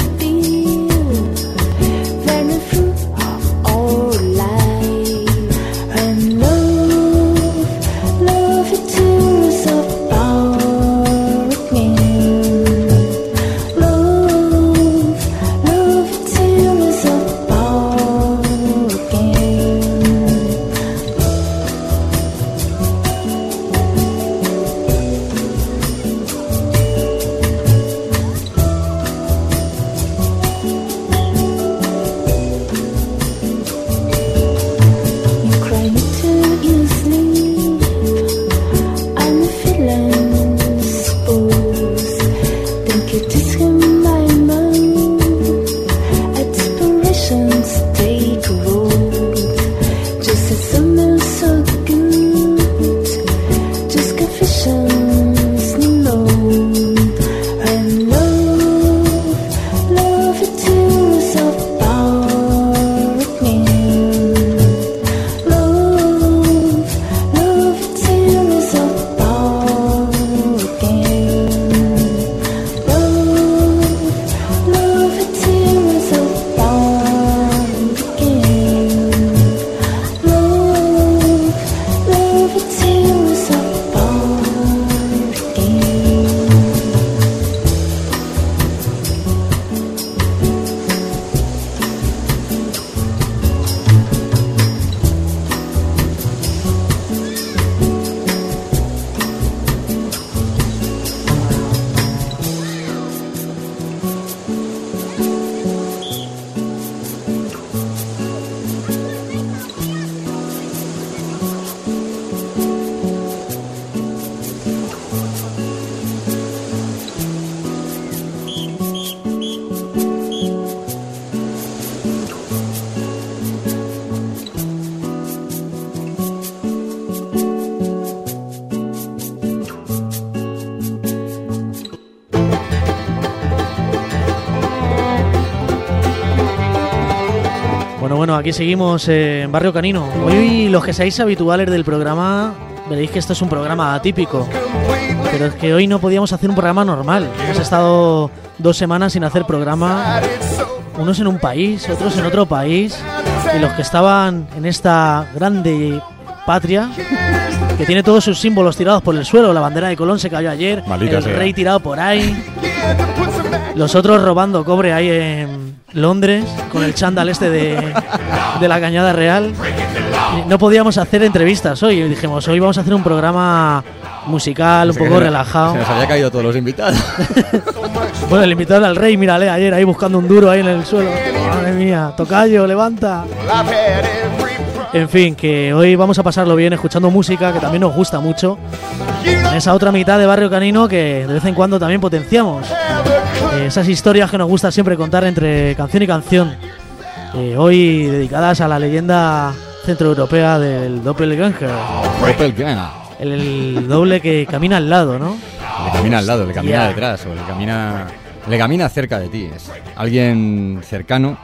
Bueno, aquí seguimos en Barrio Canino. Hoy los que seáis habituales del programa veréis que esto es un programa atípico, pero es que hoy no podíamos hacer un programa normal. Hemos estado 2 semanas sin hacer programa, unos en un país, otros en otro país, y los que estaban en esta grande patria que tiene todos sus símbolos tirados por el suelo. La bandera de Colón se cayó ayer, Maldita el sea. rey tirado por ahí, los otros robando cobre ahí en Londres con el chándal este de la Cañada Real. No podíamos hacer entrevistas hoy. Dijimos, hoy vamos a hacer un programa musical, un poco relajado. Se nos había caído todos los invitados. Bueno, el invitado era el rey, mírale, ayer ahí buscando un duro ahí en el suelo. Madre mía, tocayo, levanta. En fin, que hoy vamos a pasarlo bien escuchando música, que también nos gusta mucho. En esa otra mitad de Barrio Canino que de vez en cuando también potenciamos. Esas historias que nos gusta siempre contar entre canción y canción. Hoy dedicadas a la leyenda centroeuropea del Doppelganger. Doppelganger. El doble que camina al lado, ¿no? Le camina al lado, le camina Ya. detrás, o le camina cerca de ti. Es alguien cercano,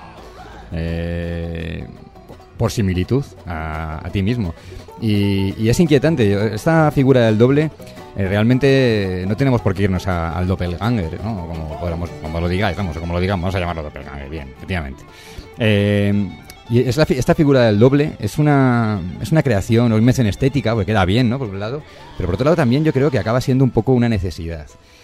por similitud a ti mismo. Y es inquietante. Esta figura del doble, realmente no tenemos por qué irnos al doppelganger, ¿no? Como lo digáis, vamos a digamos, vamos a llamarlo doppelganger, bien, efectivamente. Y esta figura del doble es una creación o invención estética, porque queda bien, ¿no? Por un lado, pero por otro lado también yo creo que acaba siendo un poco una necesidad.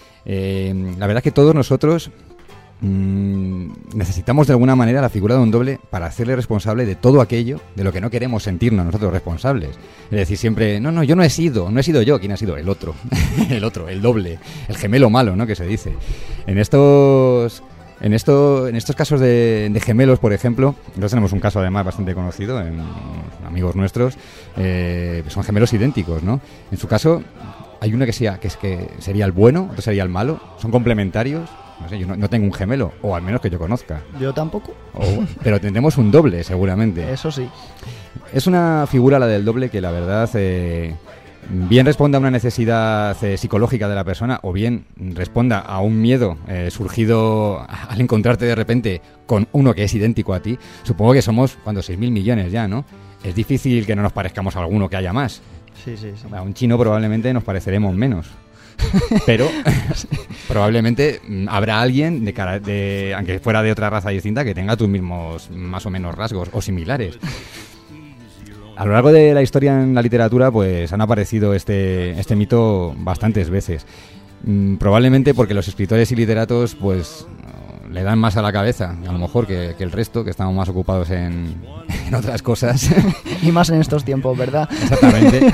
La verdad es que todos nosotros necesitamos de alguna manera la figura de un doble para hacerle responsable de todo aquello de lo que no queremos sentirnos nosotros responsables. Es decir, siempre, no, yo no he sido yo, ¿quién ha sido? El otro, el doble, el gemelo malo, ¿no? Que se dice. En estos casos de gemelos, por ejemplo, nosotros tenemos un caso además bastante conocido en amigos nuestros, son gemelos idénticos, ¿no? En su caso hay uno que sería el bueno, otro sería el malo, son complementarios. No sé, yo no tengo un gemelo, o al menos que yo conozca. Yo tampoco. Pero tendremos un doble, seguramente. Eso sí. Es una figura, la del doble, que la verdad bien responda a una necesidad psicológica de la persona, o bien responda a un miedo surgido al encontrarte de repente con uno que es idéntico a ti. Supongo que somos, 6.000 millones ya, ¿no? Es difícil que no nos parezcamos a alguno que haya más. Sí. A un chino probablemente nos pareceremos menos. Pero probablemente habrá alguien aunque fuera de otra raza distinta, que tenga tus mismos más o menos rasgos o similares. A lo largo de la historia en la literatura pues han aparecido este mito bastantes veces. Probablemente porque los escritores y literatos pues le dan más a la cabeza, a lo mejor que el resto, que estamos más ocupados en otras cosas. Y más en estos tiempos, ¿verdad? Exactamente.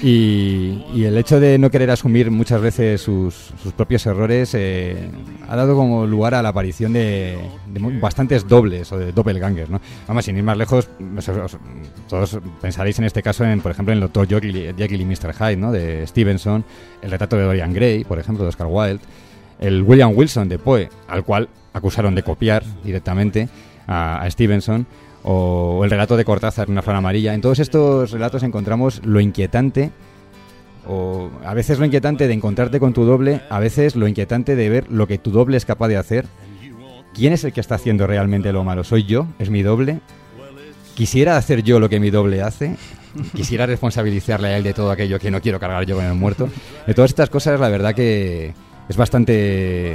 Y el hecho de no querer asumir muchas veces sus propios errores ha dado como lugar a la aparición de bastantes dobles o de doppelgangers, ¿no? Vamos, sin ir más lejos, todos pensaréis en este caso, por ejemplo, en el Dr. Jekyll y Mr. Hyde, ¿no? De Stevenson, el retrato de Dorian Gray, por ejemplo, de Oscar Wilde, el William Wilson de Poe, al cual acusaron de copiar directamente a Stevenson, o el relato de Cortázar, Una flor amarilla. En todos estos relatos encontramos lo inquietante, o a veces lo inquietante de encontrarte con tu doble, a veces lo inquietante de ver lo que tu doble es capaz de hacer. ¿Quién es el que está haciendo realmente lo malo? ¿Soy yo? ¿Es mi doble? ¿Quisiera hacer yo lo que mi doble hace? ¿Quisiera responsabilizarle a él de todo aquello que no quiero cargar yo con el muerto? De todas estas cosas, la verdad que es bastante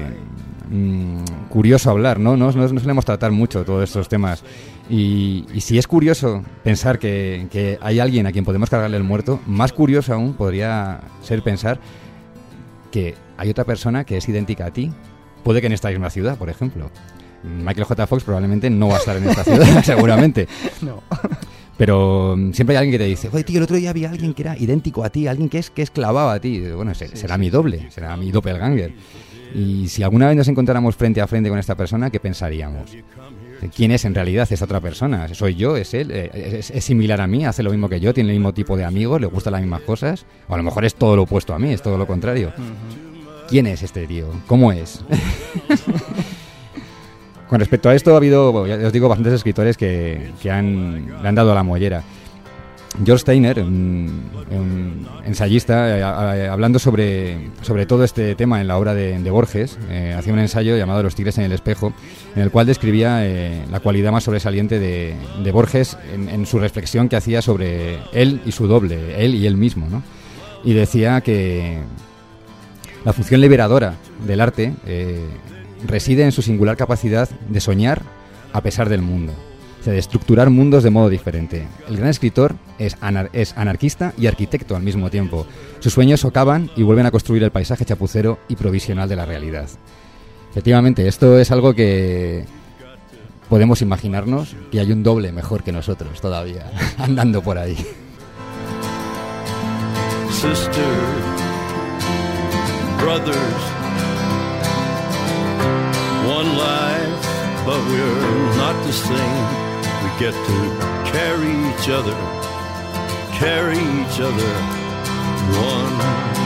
curioso hablar, ¿no? No solemos tratar mucho todos estos temas. Y si es curioso pensar que hay alguien a quien podemos cargarle el muerto, más curioso aún podría ser pensar que hay otra persona que es idéntica a ti. Puede que en esta misma ciudad, por ejemplo. Michael J. Fox probablemente no va a estar en esta ciudad, seguramente. No. Pero siempre hay alguien que te dice, oye, tío, el otro día había alguien que era idéntico a ti, alguien que es clavado a ti. Bueno, será mi doble, será mi doppelganger. Y si alguna vez nos encontráramos frente a frente con esta persona, ¿qué pensaríamos? ¿Quién es en realidad esa otra persona? ¿Soy yo? ¿Es él? ¿Es similar a mí? ¿Hace lo mismo que yo? ¿Tiene el mismo tipo de amigos? ¿Le gustan las mismas cosas? O a lo mejor es todo lo opuesto a mí, es todo lo contrario. ¿Quién es este tío? ¿Cómo es? Con respecto a esto ha habido, ya os digo, bastantes escritores que le han dado a la mollera. George Steiner, un ensayista, hablando sobre todo este tema en la obra de Borges, hacía un ensayo llamado Los tigres en el espejo, en el cual describía la cualidad más sobresaliente de Borges en su reflexión que hacía sobre él y su doble, él y él mismo, ¿no? Y decía que la función liberadora del arte reside en su singular capacidad de soñar a pesar del mundo, de estructurar mundos de modo diferente. El gran escritor es anarquista y arquitecto al mismo tiempo. Sus sueños socavan y vuelven a construir el paisaje chapucero y provisional de la realidad. Efectivamente, esto es algo que podemos imaginarnos, que hay un doble mejor que nosotros todavía, andando por ahí. Sister, brothers, one life, but we're not the same. We get to carry each other, one.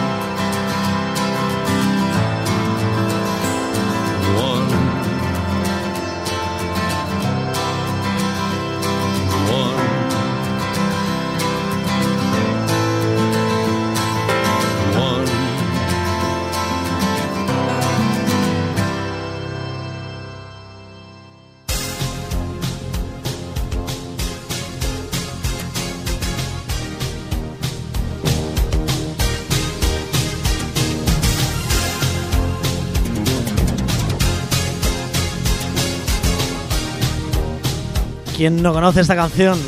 ¿Quién no conoce esta canción?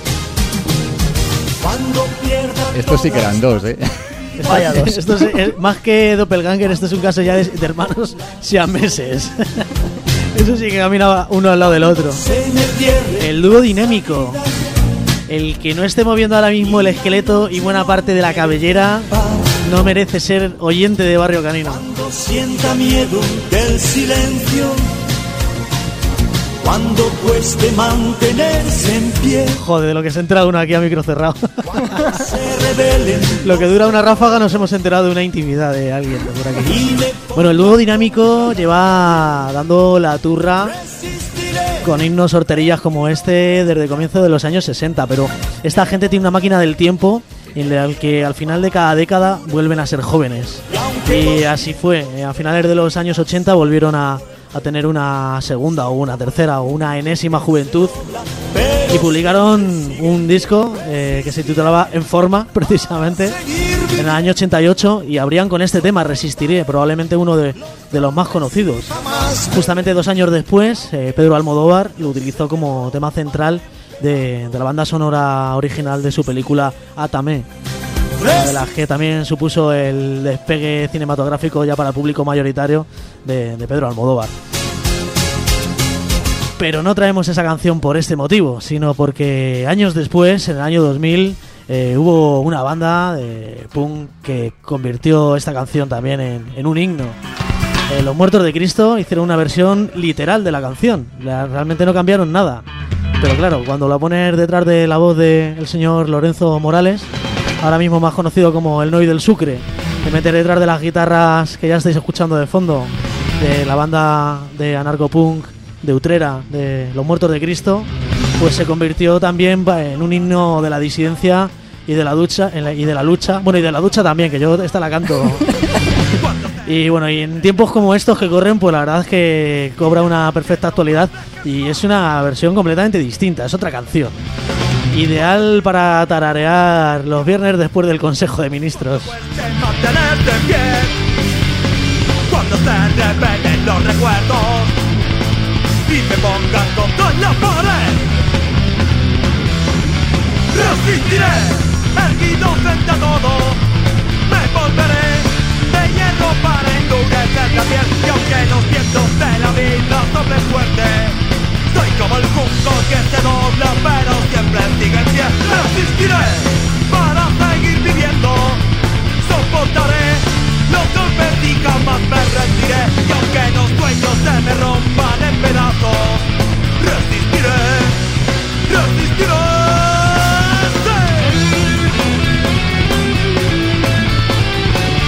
Estos sí que eran dos, ¿eh? Vaya dos. Esto es más que Doppelganger, esto es un caso ya de hermanos siameses. Eso sí que caminaba uno al lado del otro. El dúo dinámico. El que no esté moviendo ahora mismo el esqueleto y buena parte de la cabellera no merece ser oyente de Barrio Canino. Cuando sienta miedo del silencio, cuando cueste mantenerse en pie. Joder, de lo que se ha enterado uno aquí a micro cerrado. Lo que dura una ráfaga nos hemos enterado de una intimidad de alguien de por aquí. Bueno, el dúo dinámico lleva dando la turra con himnos horterillas como este desde el comienzo de los años 60, pero esta gente tiene una máquina del tiempo en la que al final de cada década vuelven a ser jóvenes. Y así fue, a finales de los años 80 volvieron a tener una segunda o una tercera o una enésima juventud y publicaron un disco que se titulaba En Forma, precisamente, en el año 88, y abrían con este tema, Resistiré, probablemente uno de los más conocidos. Justamente 2 años después, Pedro Almodóvar lo utilizó como tema central de la banda sonora original de su película Atame, una de las que también supuso el despegue cinematográfico ya para el público mayoritario de Pedro Almodóvar. Pero no traemos esa canción por este motivo, sino porque años después, en el año 2000, hubo una banda de punk que convirtió esta canción también en un himno. Los Muertos de Cristo hicieron una versión literal de la canción, realmente no cambiaron nada. Pero claro, cuando la pones detrás de la voz del señor Lorenzo Morales, ahora mismo más conocido como el Noi del Sucre, te metes detrás de las guitarras que ya estáis escuchando de fondo, de la banda de anarcopunk de Utrera, de Los Muertos de Cristo, pues se convirtió también en un himno de la disidencia y de la lucha, bueno, y de la ducha también, que yo esta la canto. Y bueno, y en tiempos como estos que corren, pues la verdad es que cobra una perfecta actualidad y es una versión completamente distinta, es otra canción. Ideal para tararear los viernes después del Consejo de Ministros. Mantenerte en pie cuando se revelen los recuerdos y me pongan contra la pared. Resistiré, erguido frente a todo. Me volveré de hierro para endurecer la piel. Y aunque los vientos de la vida soplen fuerte, soy como el junco que se dobla pero siempre sigue en pie. Resistiré para seguir viviendo. Soportaré los golpes y jamás me rendiré. Y aunque los sueños se me rompan en pedazos, resistiré, resistiré. Sí.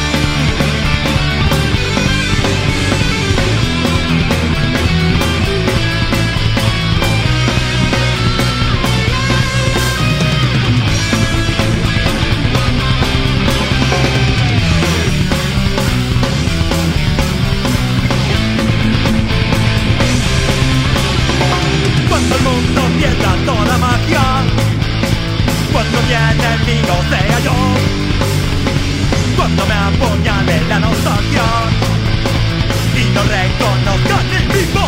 la nostalgia y no reconozcan el mismo.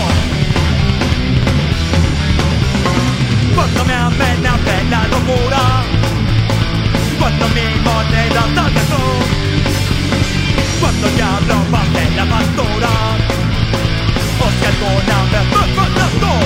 Cuando me amenace la locura, cuando mi moneda salga azul, cuando ya rompas de la factura, o si alguna vez me faltas tú,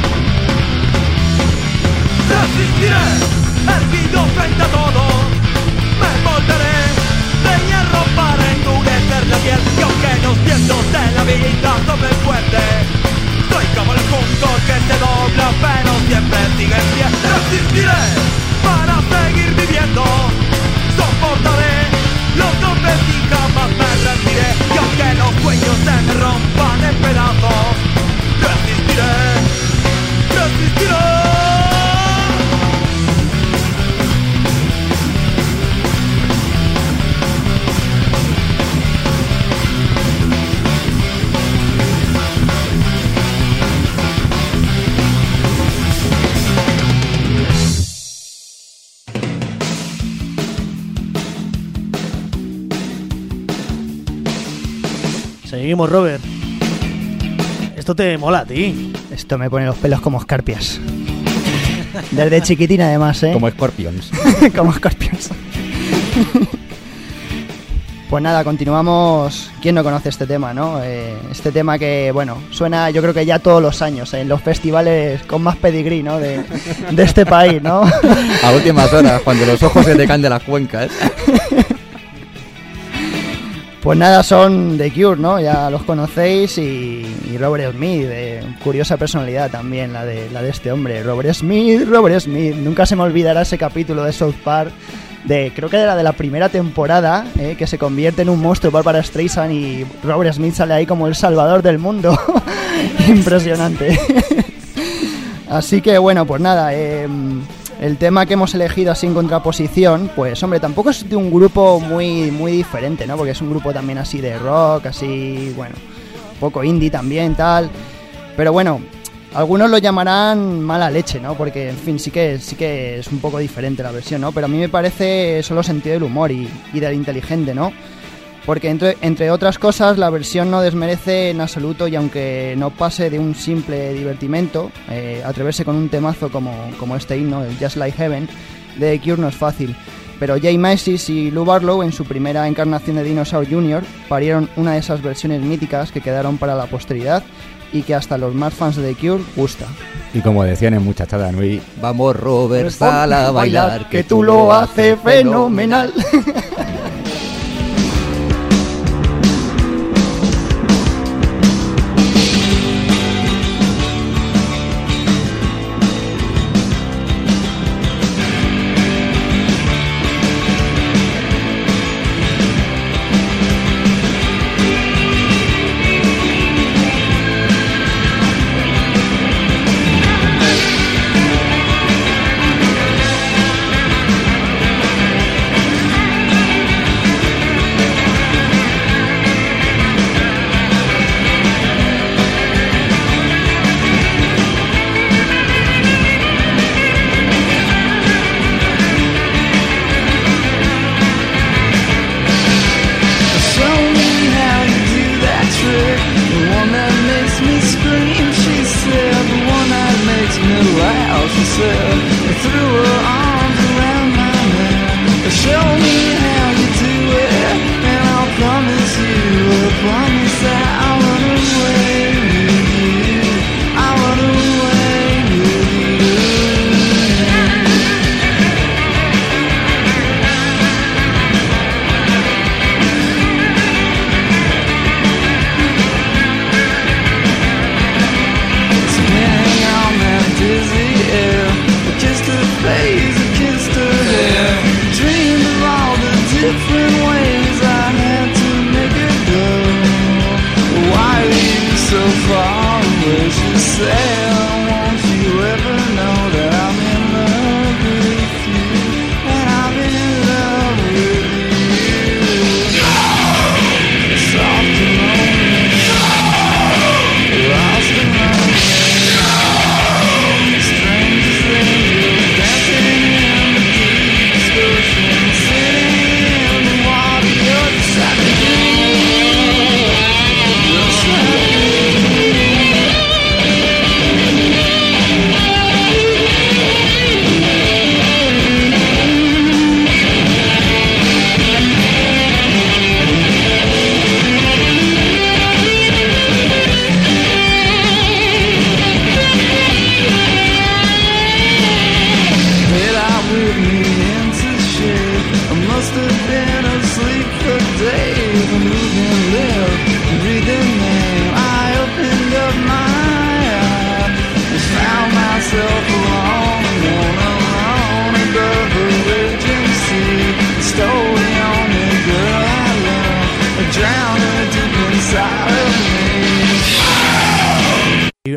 resistiré, erguido frente a todo, me volveré de hierro para endurecer la piel. Y aunque los vientos de la vida soplen fuerte, soy como el junco que se dobla pero siempre sigue en pie. Resistiré para seguir viviendo, soportaré los golpes y jamás me rendiré. Y aunque los sueños se me rompan en pedazos, resistiré, resistiré. Seguimos, Robert. Esto te mola a ti. Esto me pone los pelos como escarpias. Desde chiquitina, además, ¿eh? Como Scorpions. Como Scorpions. Pues nada, continuamos. ¿Quién no conoce este tema, no? Este tema que, bueno, suena yo creo que ya todos los años, en los festivales con más pedigrí, ¿no? De este país, ¿no? A últimas horas, cuando los ojos se te caen de las cuencas. Pues nada, son The Cure, ¿no? Ya los conocéis, y Robert Smith, curiosa personalidad también la de este hombre, Robert Smith. Nunca se me olvidará ese capítulo de South Park, creo que era de la primera temporada, que se convierte en un monstruo Barbara Streisand y Robert Smith sale ahí como el salvador del mundo. Impresionante. Así que bueno, pues nada, el tema que hemos elegido así en contraposición, pues hombre, tampoco es de un grupo muy diferente, ¿no? Porque es un grupo también así de rock, así, bueno, un poco indie también, tal. Pero bueno, algunos lo llamarán mala leche, ¿no? Porque, en fin, sí que es un poco diferente la versión, ¿no? Pero a mí me parece solo sentido del humor y del inteligente, ¿no? Porque entre otras cosas la versión no desmerece en absoluto, y aunque no pase de un simple divertimento, atreverse con un temazo como este himno, el Just Like Heaven, de The Cure no es fácil. Pero Jay Macy's y Lou Barlow, en su primera encarnación de Dinosaur Jr., parieron una de esas versiones míticas que quedaron para la posteridad y que hasta los más fans de The Cure gusta. Y como decían en Muchachada Nui, vamos Robert, sal a bailar, que tú lo haces fenomenal.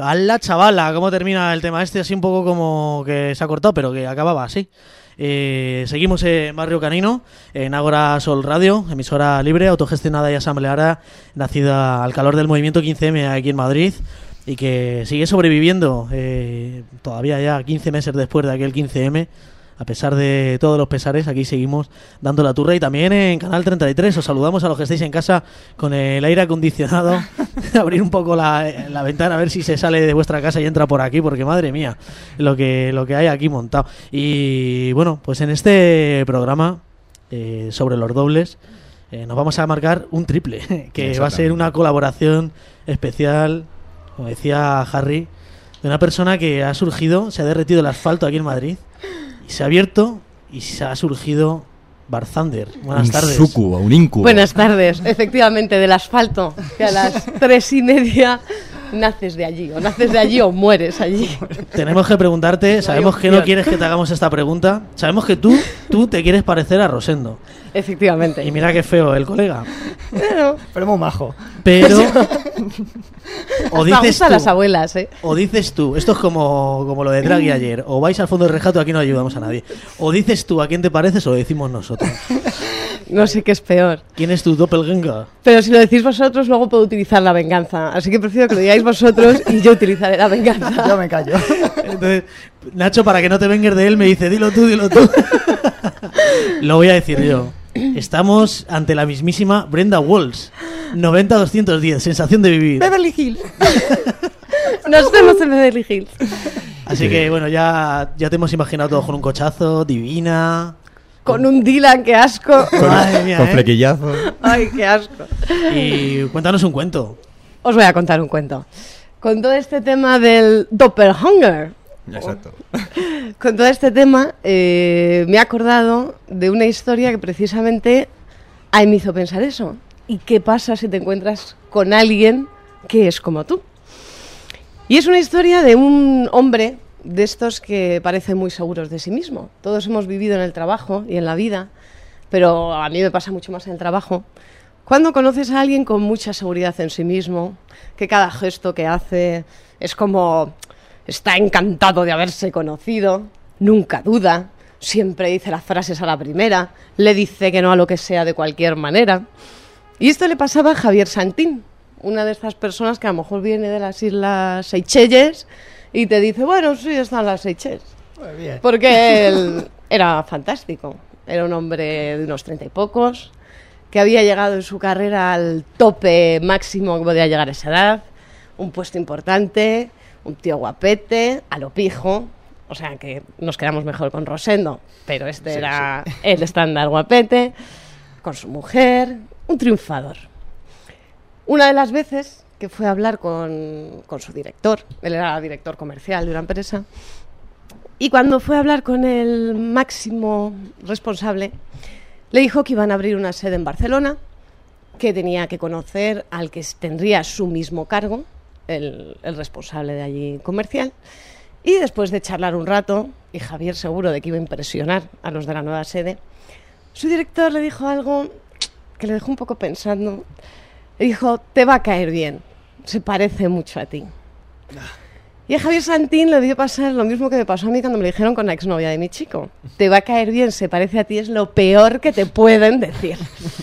a la chavala, ¿cómo termina el tema este? Así un poco como que se ha cortado, pero que acababa así. Seguimos en Barrio Canino, en Ágora Sol Radio, emisora libre, autogestionada y asambleada, nacida al calor del movimiento 15M aquí en Madrid y que sigue sobreviviendo todavía ya 15 meses después de aquel 15M. A pesar de todos los pesares, aquí seguimos dando la turra. Y también en Canal 33 os saludamos a los que estáis en casa con el aire acondicionado. Abrir un poco la ventana a ver si se sale de vuestra casa y entra por aquí, porque madre mía, lo que hay aquí montado. Y bueno, pues en este programa sobre los dobles nos vamos a marcar un triple, que va a ser una colaboración especial, como decía Harry, de una persona que ha surgido, se ha derretido el asfalto aquí en Madrid. Y se ha abierto y se ha surgido Barthander. Buenas tardes. Un sucubo, un incubo. Buenas tardes, efectivamente, del asfalto, que a las 3:30 naces de allí o mueres allí. Tenemos que preguntarte, sabemos que no quieres que te hagamos esta pregunta, sabemos que tú te quieres parecer a Rosendo. Efectivamente. Y mira qué feo el colega. Pero muy majo. Pero o me gustan las abuelas, o dices tú, esto es como lo de Draghi ayer, o vais al fondo de rescate, aquí no ayudamos a nadie. O dices tú a quién te pareces o lo decimos nosotros. No sé qué es peor. ¿Quién es tu doppelganger? Pero si lo decís vosotros, luego puedo utilizar la venganza. Así que prefiero que lo digáis vosotros y yo utilizaré la venganza. Yo me callo. Entonces, Nacho, para que no te vengues de él, me dice, dilo tú. Lo voy a decir yo. Estamos ante la mismísima Brenda Walsh. 90-210, sensación de vivir. Beverly Hills. Nos vemos en Beverly Hills. Así que bueno, ya te hemos imaginado todos con un cochazo, divina. Con un Dylan, qué asco. Madre mía, con flequillazo. Ay, qué asco. Y cuéntanos un cuento. Os voy a contar un cuento. Con todo este tema del doppelganger. Exacto. Con todo este tema me he acordado de una historia que precisamente ahí me hizo pensar eso. ¿Y qué pasa si te encuentras con alguien que es como tú? Y es una historia de un hombre de estos que parecen muy seguros de sí mismo. Todos hemos vivido en el trabajo y en la vida, pero a mí me pasa mucho más en el trabajo. Cuando conoces a alguien con mucha seguridad en sí mismo, que cada gesto que hace es como está encantado de haberse conocido, nunca duda, siempre dice las frases a la primera, le dice que no a lo que sea de cualquier manera. Y esto le pasaba a Javier Santín, una de estas personas que a lo mejor viene de las Islas Seychelles y te dice, bueno, sí, están las Seychelles. Muy bien. Porque él era fantástico, era un hombre de unos 30 y pocos, que había llegado en su carrera al tope máximo que podía llegar a esa edad, un puesto importante, un tío guapete, a lo pijo, o sea que nos quedamos mejor con Rosendo, pero este era el estándar guapete, con su mujer, un triunfador. Una de las veces que fue a hablar con su director, él era director comercial de una empresa, y cuando fue a hablar con el máximo responsable, le dijo que iban a abrir una sede en Barcelona, que tenía que conocer al que tendría su mismo cargo, el responsable de allí comercial, y después de charlar un rato, y Javier seguro de que iba a impresionar a los de la nueva sede, su director le dijo algo que le dejó un poco pensando. Le dijo, te va a caer bien, se parece mucho a ti. Y a Javier Santín le dio pasar lo mismo que me pasó a mí cuando me dijeron con la exnovia de mi chico. Te va a caer bien, se parece a ti, es lo peor que te pueden decir.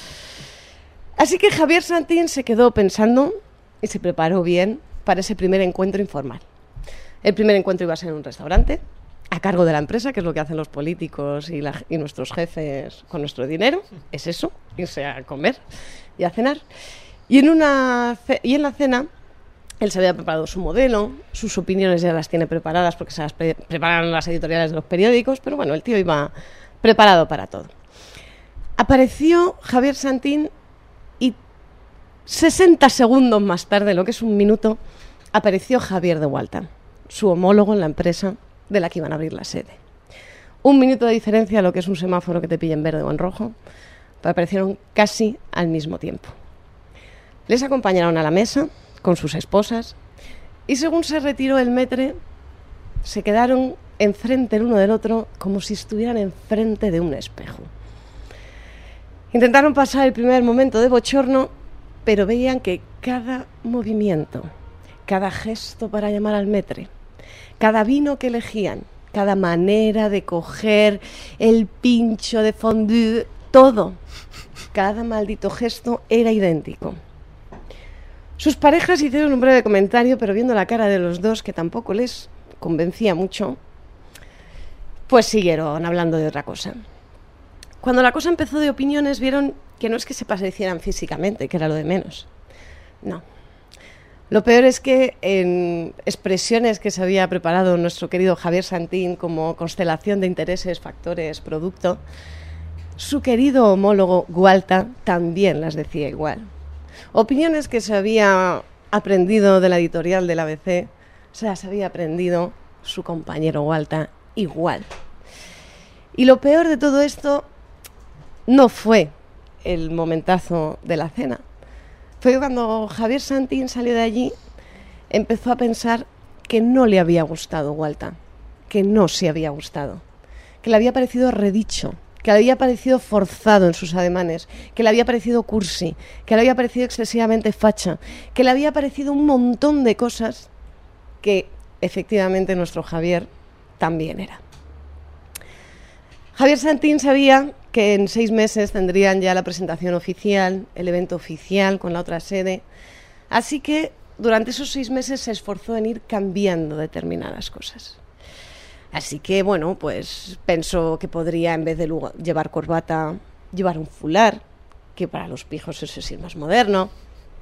Así que Javier Santín se quedó pensando y se preparó bien para ese primer encuentro informal. El primer encuentro iba a ser en un restaurante, a cargo de la empresa, que es lo que hacen los políticos y nuestros jefes con nuestro dinero. Es eso, irse a comer y a cenar. Y en la cena, él se había preparado su modelo, sus opiniones ya las tiene preparadas porque se las preparan las editoriales de los periódicos, pero bueno, el tío iba preparado para todo. Apareció Javier Santín y 60 segundos más tarde, lo que es un minuto, apareció Javier de Walton, su homólogo en la empresa de la que iban a abrir la sede. Un minuto de diferencia a lo que es un semáforo que te pilla en verde o en rojo, pero aparecieron casi al mismo tiempo. Les acompañaron a la mesa con sus esposas y según se retiró el maître, se quedaron enfrente el uno del otro como si estuvieran enfrente de un espejo. Intentaron pasar el primer momento de bochorno, pero veían que cada movimiento, cada gesto para llamar al metre, cada vino que elegían, cada manera de coger el pincho de fondue, todo, cada maldito gesto era idéntico. Sus parejas hicieron un breve comentario, pero viendo la cara de los dos, que tampoco les convencía mucho, pues siguieron hablando de otra cosa. Cuando la cosa empezó de opiniones, vieron que no es que se parecieran físicamente, que era lo de menos. No. Lo peor es que en expresiones que se había preparado nuestro querido Javier Santín como constelación de intereses, factores, producto, su querido homólogo Gualta también las decía igual. Opiniones que se había aprendido de la editorial del ABC, se las había aprendido su compañero Gualta igual. Y lo peor de todo esto no fue el momentazo de la cena. Fue cuando Javier Santín salió de allí, empezó a pensar que no le había gustado Gualta, que no se había gustado, que le había parecido redicho, que le había parecido forzado en sus ademanes, que le había parecido cursi, que le había parecido excesivamente facha, que le había parecido un montón de cosas que efectivamente nuestro Javier también era. Javier Santín sabía que en 6 meses tendrían ya la presentación oficial, el evento oficial con la otra sede, así que durante esos 6 meses se esforzó en ir cambiando determinadas cosas. Así que, bueno, pues pensó que podría, en vez de llevar corbata, llevar un fular, que para los pijos eso sí es más moderno.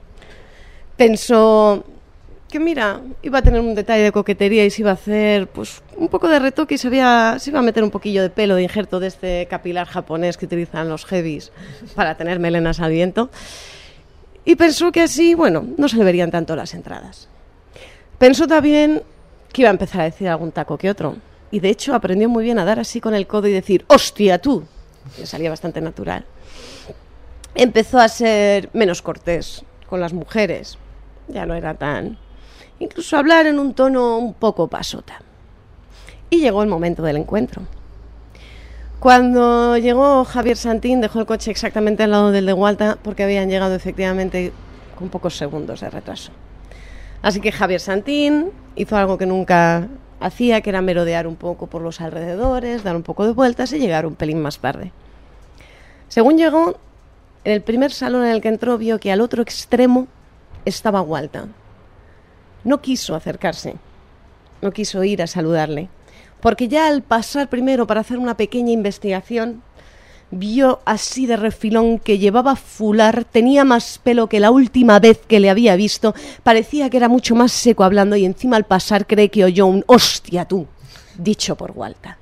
Pensó que, mira, iba a tener un detalle de coquetería y se iba a hacer, pues, un poco de retoque y se iba a meter un poquillo de pelo de injerto de este capilar japonés que utilizan los heavies para tener melenas al viento. Y pensó que así, bueno, no se le verían tanto las entradas. Pensó también que iba a empezar a decir algún taco que otro. Y de hecho aprendió muy bien a dar así con el codo y decir ¡hostia, tú! Le salía bastante natural. Empezó a ser menos cortés con las mujeres. Ya no era tan... Incluso hablar en un tono un poco pasota. Y llegó el momento del encuentro. Cuando llegó Javier Santín, dejó el coche exactamente al lado del de Gualta porque habían llegado efectivamente con pocos segundos de retraso. Así que Javier Santín hizo algo que nunca hacía, que era merodear un poco por los alrededores, dar un poco de vueltas y llegar un pelín más tarde. Según llegó, en el primer salón en el que entró, vio que al otro extremo estaba Gualta. No quiso acercarse, no quiso ir a saludarle, porque ya al pasar primero para hacer una pequeña investigación, vio así de refilón que llevaba fular, tenía más pelo que la última vez que le había visto, parecía que era mucho más seco hablando y encima al pasar cree que oyó un «hostia tú», dicho por Gualta.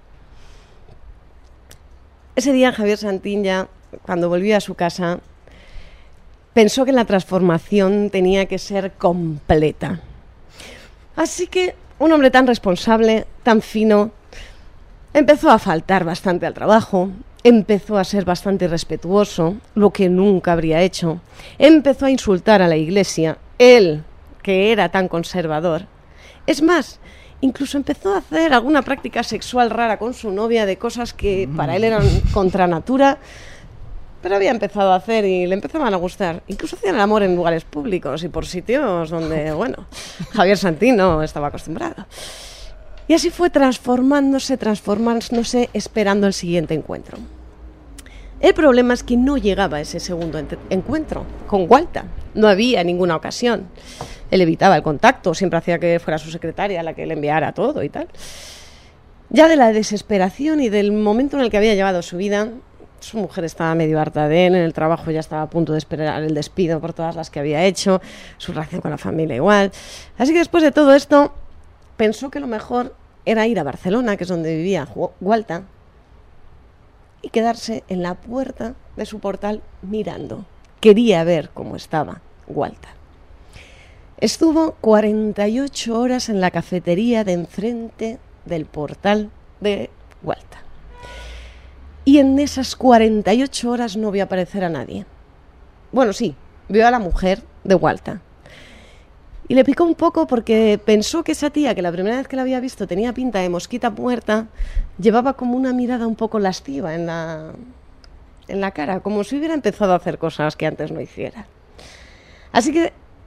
Ese día Javier Santín ya, cuando volvió a su casa, pensó que la transformación tenía que ser completa. Así que un hombre tan responsable, tan fino, empezó a faltar bastante al trabajo. Empezó a ser bastante irrespetuoso, lo que nunca habría hecho. Empezó a insultar a la Iglesia, él, que era tan conservador. Es más, incluso empezó a hacer alguna práctica sexual rara con su novia de cosas que para él eran contra natura, pero había empezado a hacer y le empezaban a gustar. Incluso hacían el amor en lugares públicos y por sitios donde, bueno, Javier Santín no estaba acostumbrado. Y así fue transformándose, esperando el siguiente encuentro. El problema es que no llegaba ese segundo encuentro con Gualta. No había ninguna ocasión. Él evitaba el contacto, siempre hacía que fuera su secretaria la que le enviara todo y tal. Ya de la desesperación y del momento en el que había llevado su vida, su mujer estaba medio harta de él, en el trabajo ya estaba a punto de esperar el despido por todas las que había hecho, su relación con la familia igual. Así que después de todo esto, pensó que lo mejor era ir a Barcelona, que es donde vivía Gualta, y quedarse en la puerta de su portal mirando. Quería ver cómo estaba Gualta. Estuvo 48 horas en la cafetería de enfrente del portal de Gualta. Y en esas 48 horas no vio aparecer a nadie. Bueno, sí, vio a la mujer de Gualta. Y le picó un poco porque pensó que esa tía, que la primera vez que la había visto tenía pinta de mosquita muerta, llevaba como una mirada un poco lasciva en la cara, como si hubiera empezado a hacer cosas que antes no hiciera. Así que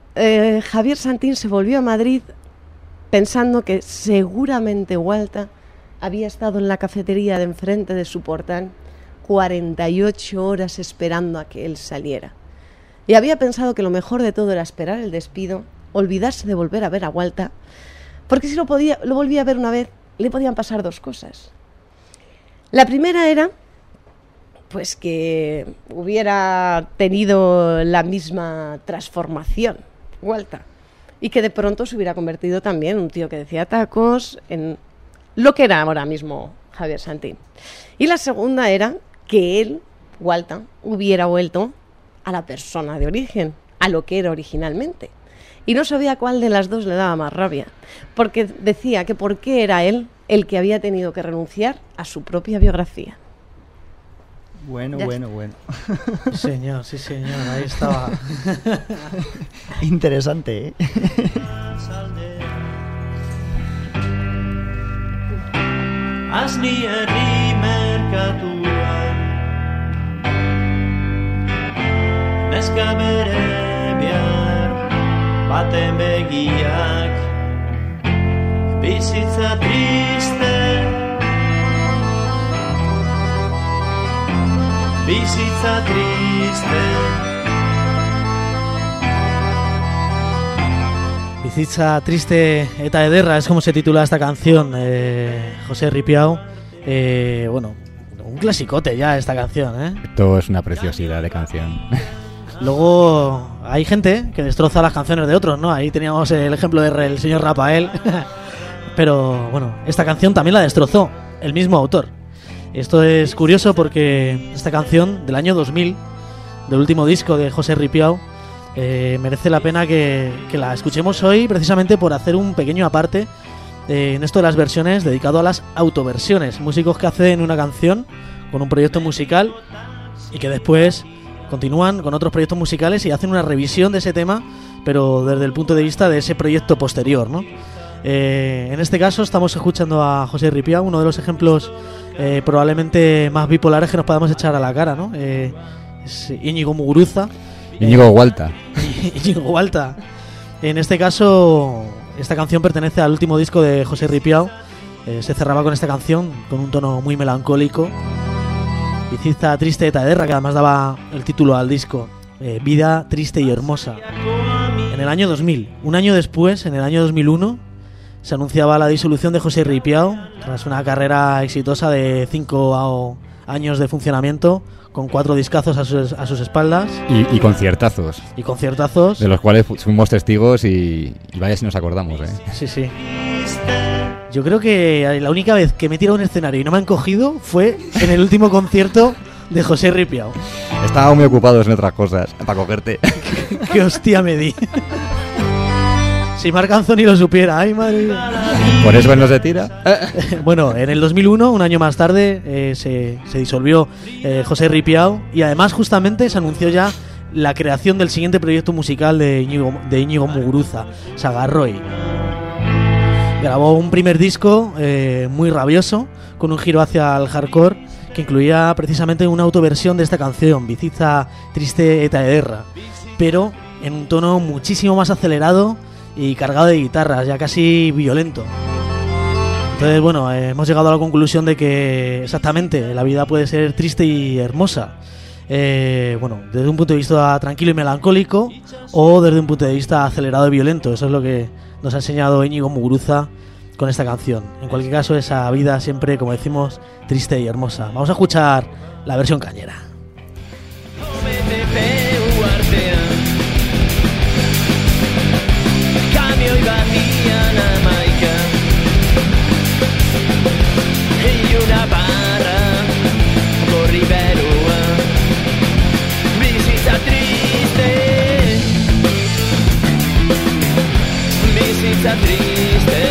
Javier Santín se volvió a Madrid pensando que seguramente Walta había estado en la cafetería de enfrente de su portal 48 horas esperando a que él saliera. Y había pensado que lo mejor de todo era esperar el despido, olvidarse de volver a ver a Walta, porque si lo volvía a ver una vez, le podían pasar dos cosas. La primera era pues que hubiera tenido la misma transformación Walta, y que de pronto se hubiera convertido también en un tío que decía tacos, en lo que era ahora mismo Javier Santín. Y la segunda era que él, Walta, hubiera vuelto a la persona de origen, a lo que era originalmente. Y no sabía cuál de las dos le daba más rabia, porque decía que por qué era él el que había tenido que renunciar a su propia biografía. Bueno. Sí, señor, ahí estaba. Interesante, ¿eh? Asni herri merkatuan Neska bere behar baten begiak Bizitza triste Bizitza triste Bizitza triste eta ederra es como se titula esta canción, José Ripiao. Bueno, un clasicote ya esta canción, ¿eh? Esto es una preciosidad de canción. Luego hay gente que destroza las canciones de otros, ¿no? Ahí teníamos el ejemplo del señor Rafael. Pero bueno, esta canción también la destrozó el mismo autor. Esto es curioso porque esta canción del año 2000, del último disco de José Ripiao, merece la pena que la escuchemos hoy, precisamente por hacer un pequeño aparte en esto de las versiones, dedicado a las autoversiones. Músicos que hacen una canción con un proyecto musical y que después continúan con otros proyectos musicales y hacen una revisión de ese tema, pero desde el punto de vista de ese proyecto posterior, ¿no? En este caso estamos escuchando a José Ripiao, uno de los ejemplos probablemente más bipolares que nos podamos echar a la cara, ¿no? Es Íñigo Muguruza. Íñigo Walta. Íñigo Walta. En este caso, esta canción pertenece al último disco de José Ripiao. Se cerraba con esta canción, con un tono muy melancólico. Bizitza triste eta ederra, que además daba el título al disco. Vida triste y hermosa. En el año 2000, un año después, en el año 2001, se anunciaba la disolución de José Ripiao tras una carrera exitosa de 5 años de funcionamiento, con 4 discazos a sus espaldas. Y conciertazos. Y conciertazos. De los cuales fuimos testigos y vaya si nos acordamos, ¿eh? Sí, sí. Yo creo que la única vez que me he tirado a un escenario y no me han cogido fue en el último concierto de José Ripiao. Estábamos muy ocupados en otras cosas para cogerte. ¡Qué hostia me di! Si Marc Anthony lo supiera, ¡ay, madre mía! ¿Por eso él no se tira? Bueno, en el 2001, un año más tarde, se disolvió José Ripiao, y además justamente se anunció ya la creación del siguiente proyecto musical de Íñigo Muguruza, Sagarroy. Grabó un primer disco muy rabioso, con un giro hacia el hardcore, que incluía precisamente una autoversión de esta canción, Bizitza triste eta ederra, pero en un tono muchísimo más acelerado y cargado de guitarras, ya casi violento. Entonces, bueno, hemos llegado a la conclusión de que exactamente la vida puede ser triste y hermosa. Bueno, desde un punto de vista tranquilo y melancólico, o desde un punto de vista acelerado y violento. Eso es lo que nos ha enseñado Íñigo Muguruza con esta canción. En cualquier caso, esa vida siempre, como decimos, triste y hermosa. Vamos a escuchar la versión cañera. Kamioi batian amaika Iluna barra Gorri beroa Bizitza triste Bizitza triste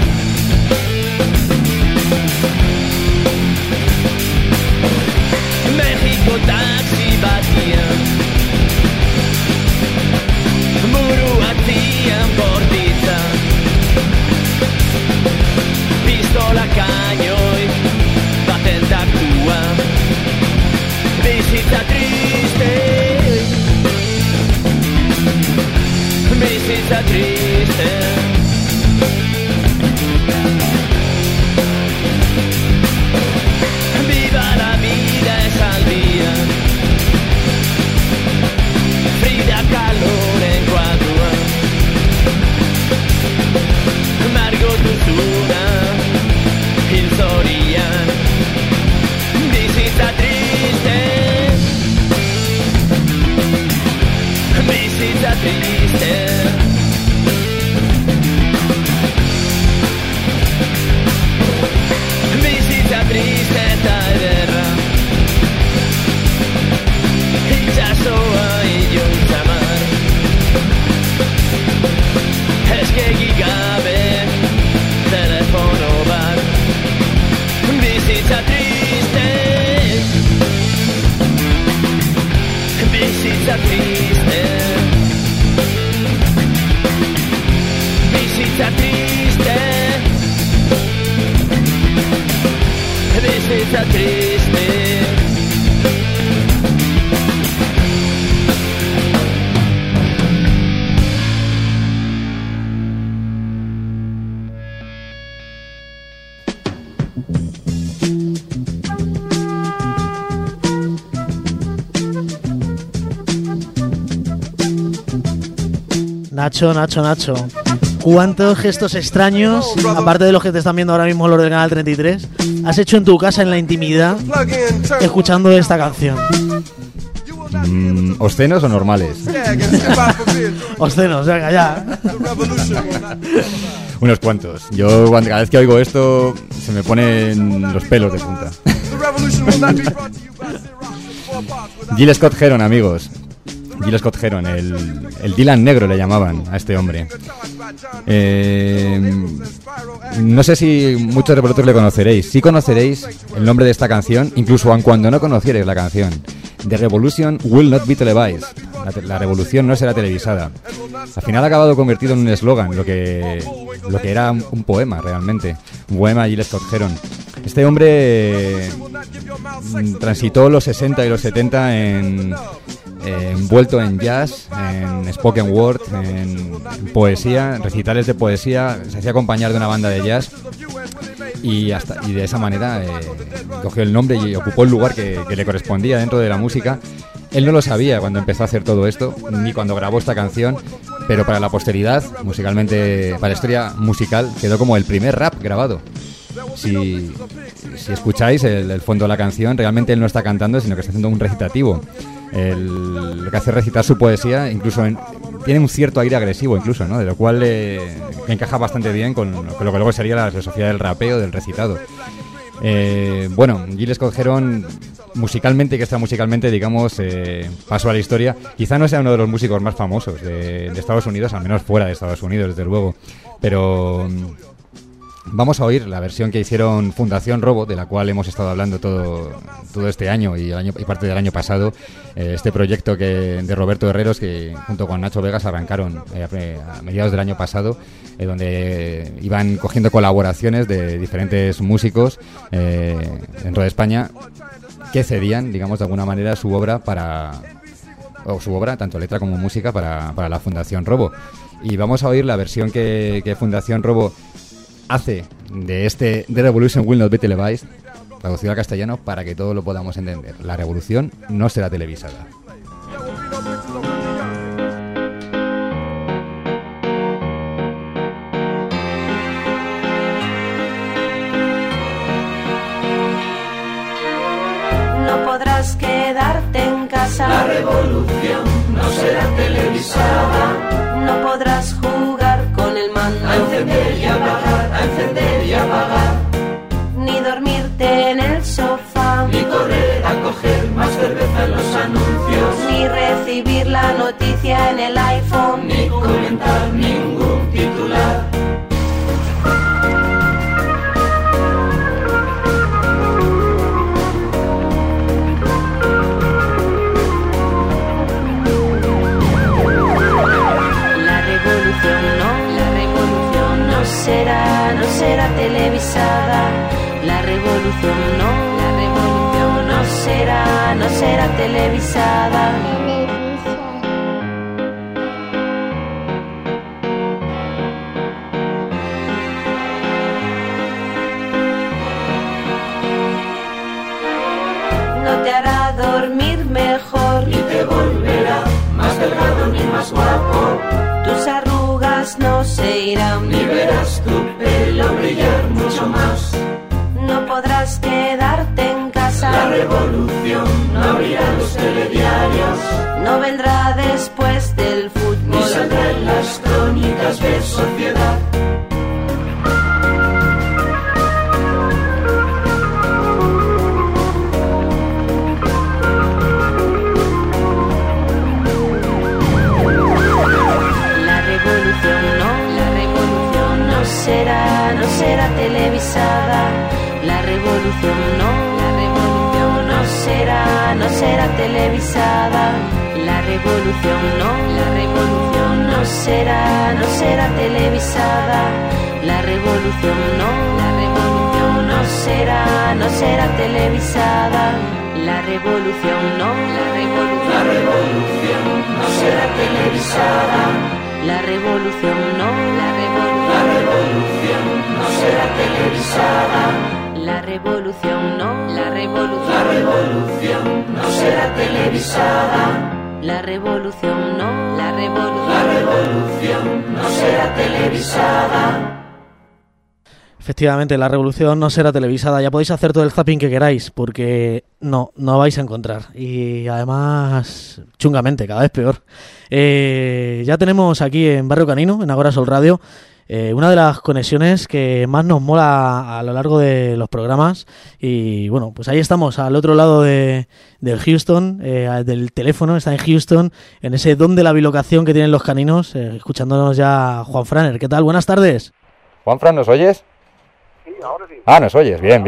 Mexiko taxi batian Buruatian borditza Pistola cañoi baten takua Bizitza triste triste. Viva la vida es al día. Frida calor en quadrua. Margot Osuna, il Sorian. Visita triste. Visita triste. Visita triste taverna. Itxasoa iluntza mar. Eskegi gabe telefono bat. Bizitza triste. Bizitza triste. Bizitza triste. Bizitza triste. Nacho. ¿Cuántos gestos extraños, aparte de los que te están viendo ahora mismo los del canal 33, has hecho en tu casa en la intimidad escuchando esta canción? ¿Obscenos o normales? Obscenos, venga ya. Unos cuantos. Yo cada vez que oigo esto se me ponen los pelos de punta. Gil Scott Heron, amigos. Gil Scott Heron, el Dylan negro le llamaban a este hombre. No sé si muchos de vosotros le conoceréis. Sí conoceréis el nombre de esta canción, incluso aun cuando no conocierais la canción. The Revolution Will Not Be Televised. La revolución no será televisada. Al final ha acabado convertido en un eslogan, lo que era un poema realmente. Un poema de Gil Scott Heron. Este hombre transitó los 60 y los 70 envuelto en jazz, en spoken word, en poesía, en recitales de poesía. Se hacía acompañar de una banda de jazz y de esa manera cogió el nombre y ocupó el lugar que le correspondía dentro de la música. Él no lo sabía cuando empezó a hacer todo esto, ni cuando grabó esta canción, pero para la posteridad, musicalmente, para la historia musical, quedó como el primer rap grabado. Si escucháis el fondo de la canción, realmente él no está cantando, sino que está haciendo un recitativo. Lo que hace es recitar su poesía, incluso tiene un cierto aire agresivo, incluso, ¿no? De lo cual encaja bastante bien con lo que luego sería la filosofía del rapeo, del recitado. Bueno, Gil Scott Heron, musicalmente, digamos, pasó a la historia. Quizá no sea uno de los músicos más famosos de Estados Unidos, al menos fuera de Estados Unidos, desde luego, pero vamos a oír la versión que hicieron Fundación Robo, de la cual hemos estado hablando todo este año y parte del año pasado. Este proyecto de Roberto Herreros, que junto con Nacho Vegas arrancaron a mediados del año pasado, donde iban cogiendo colaboraciones de diferentes músicos dentro de España que cedían, digamos, de alguna manera su obra tanto letra como música, para la Fundación Robo. Y vamos a oír la versión que Fundación Robo hace de The Revolution Will Not Be Televised, traducido al castellano para que todos lo podamos entender. La revolución no será televisada. No podrás quedarte en casa. La revolución no será televisada. No podrás jugar con el mando. A encender y apagar, a encender y apagar. Ni dormirte en el sofá. Ni correr a coger más cerveza en los anuncios. Ni recibir la noticia en el iPhone. Ni comentar ningún titular. No será televisada. La revolución no será televisada. más no se irán. Ni verás tu pelo brillar mucho más. No podrás quedarte en casa. La revolución no abrirá los telediarios. No vendrá después del fútbol. Ni saldrá en las crónicas de sociedad. No será televisada. La revolución no será televisada. La revolución no será televisada. La revolución no será televisada. La revolución no será televisada. La revolución no será televisada. La revolución no será televisada. La revolución no será televisada. Efectivamente, la revolución no será televisada. Ya podéis hacer todo el zapping que queráis, porque no vais a encontrar. Y además, chungamente, cada vez peor. Ya tenemos aquí en Barrio Canino, en Agora Sol Radio, una de las conexiones que más nos mola a lo largo de los programas. Y bueno, pues ahí estamos, al otro lado del Houston, del teléfono, está en Houston, en ese don de la bilocación que tienen los caninos, escuchándonos ya Juan Franer. ¿Qué tal? Buenas tardes. Juan Fran, ¿nos oyes? Sí, ahora sí. Ah, nos oyes, bien.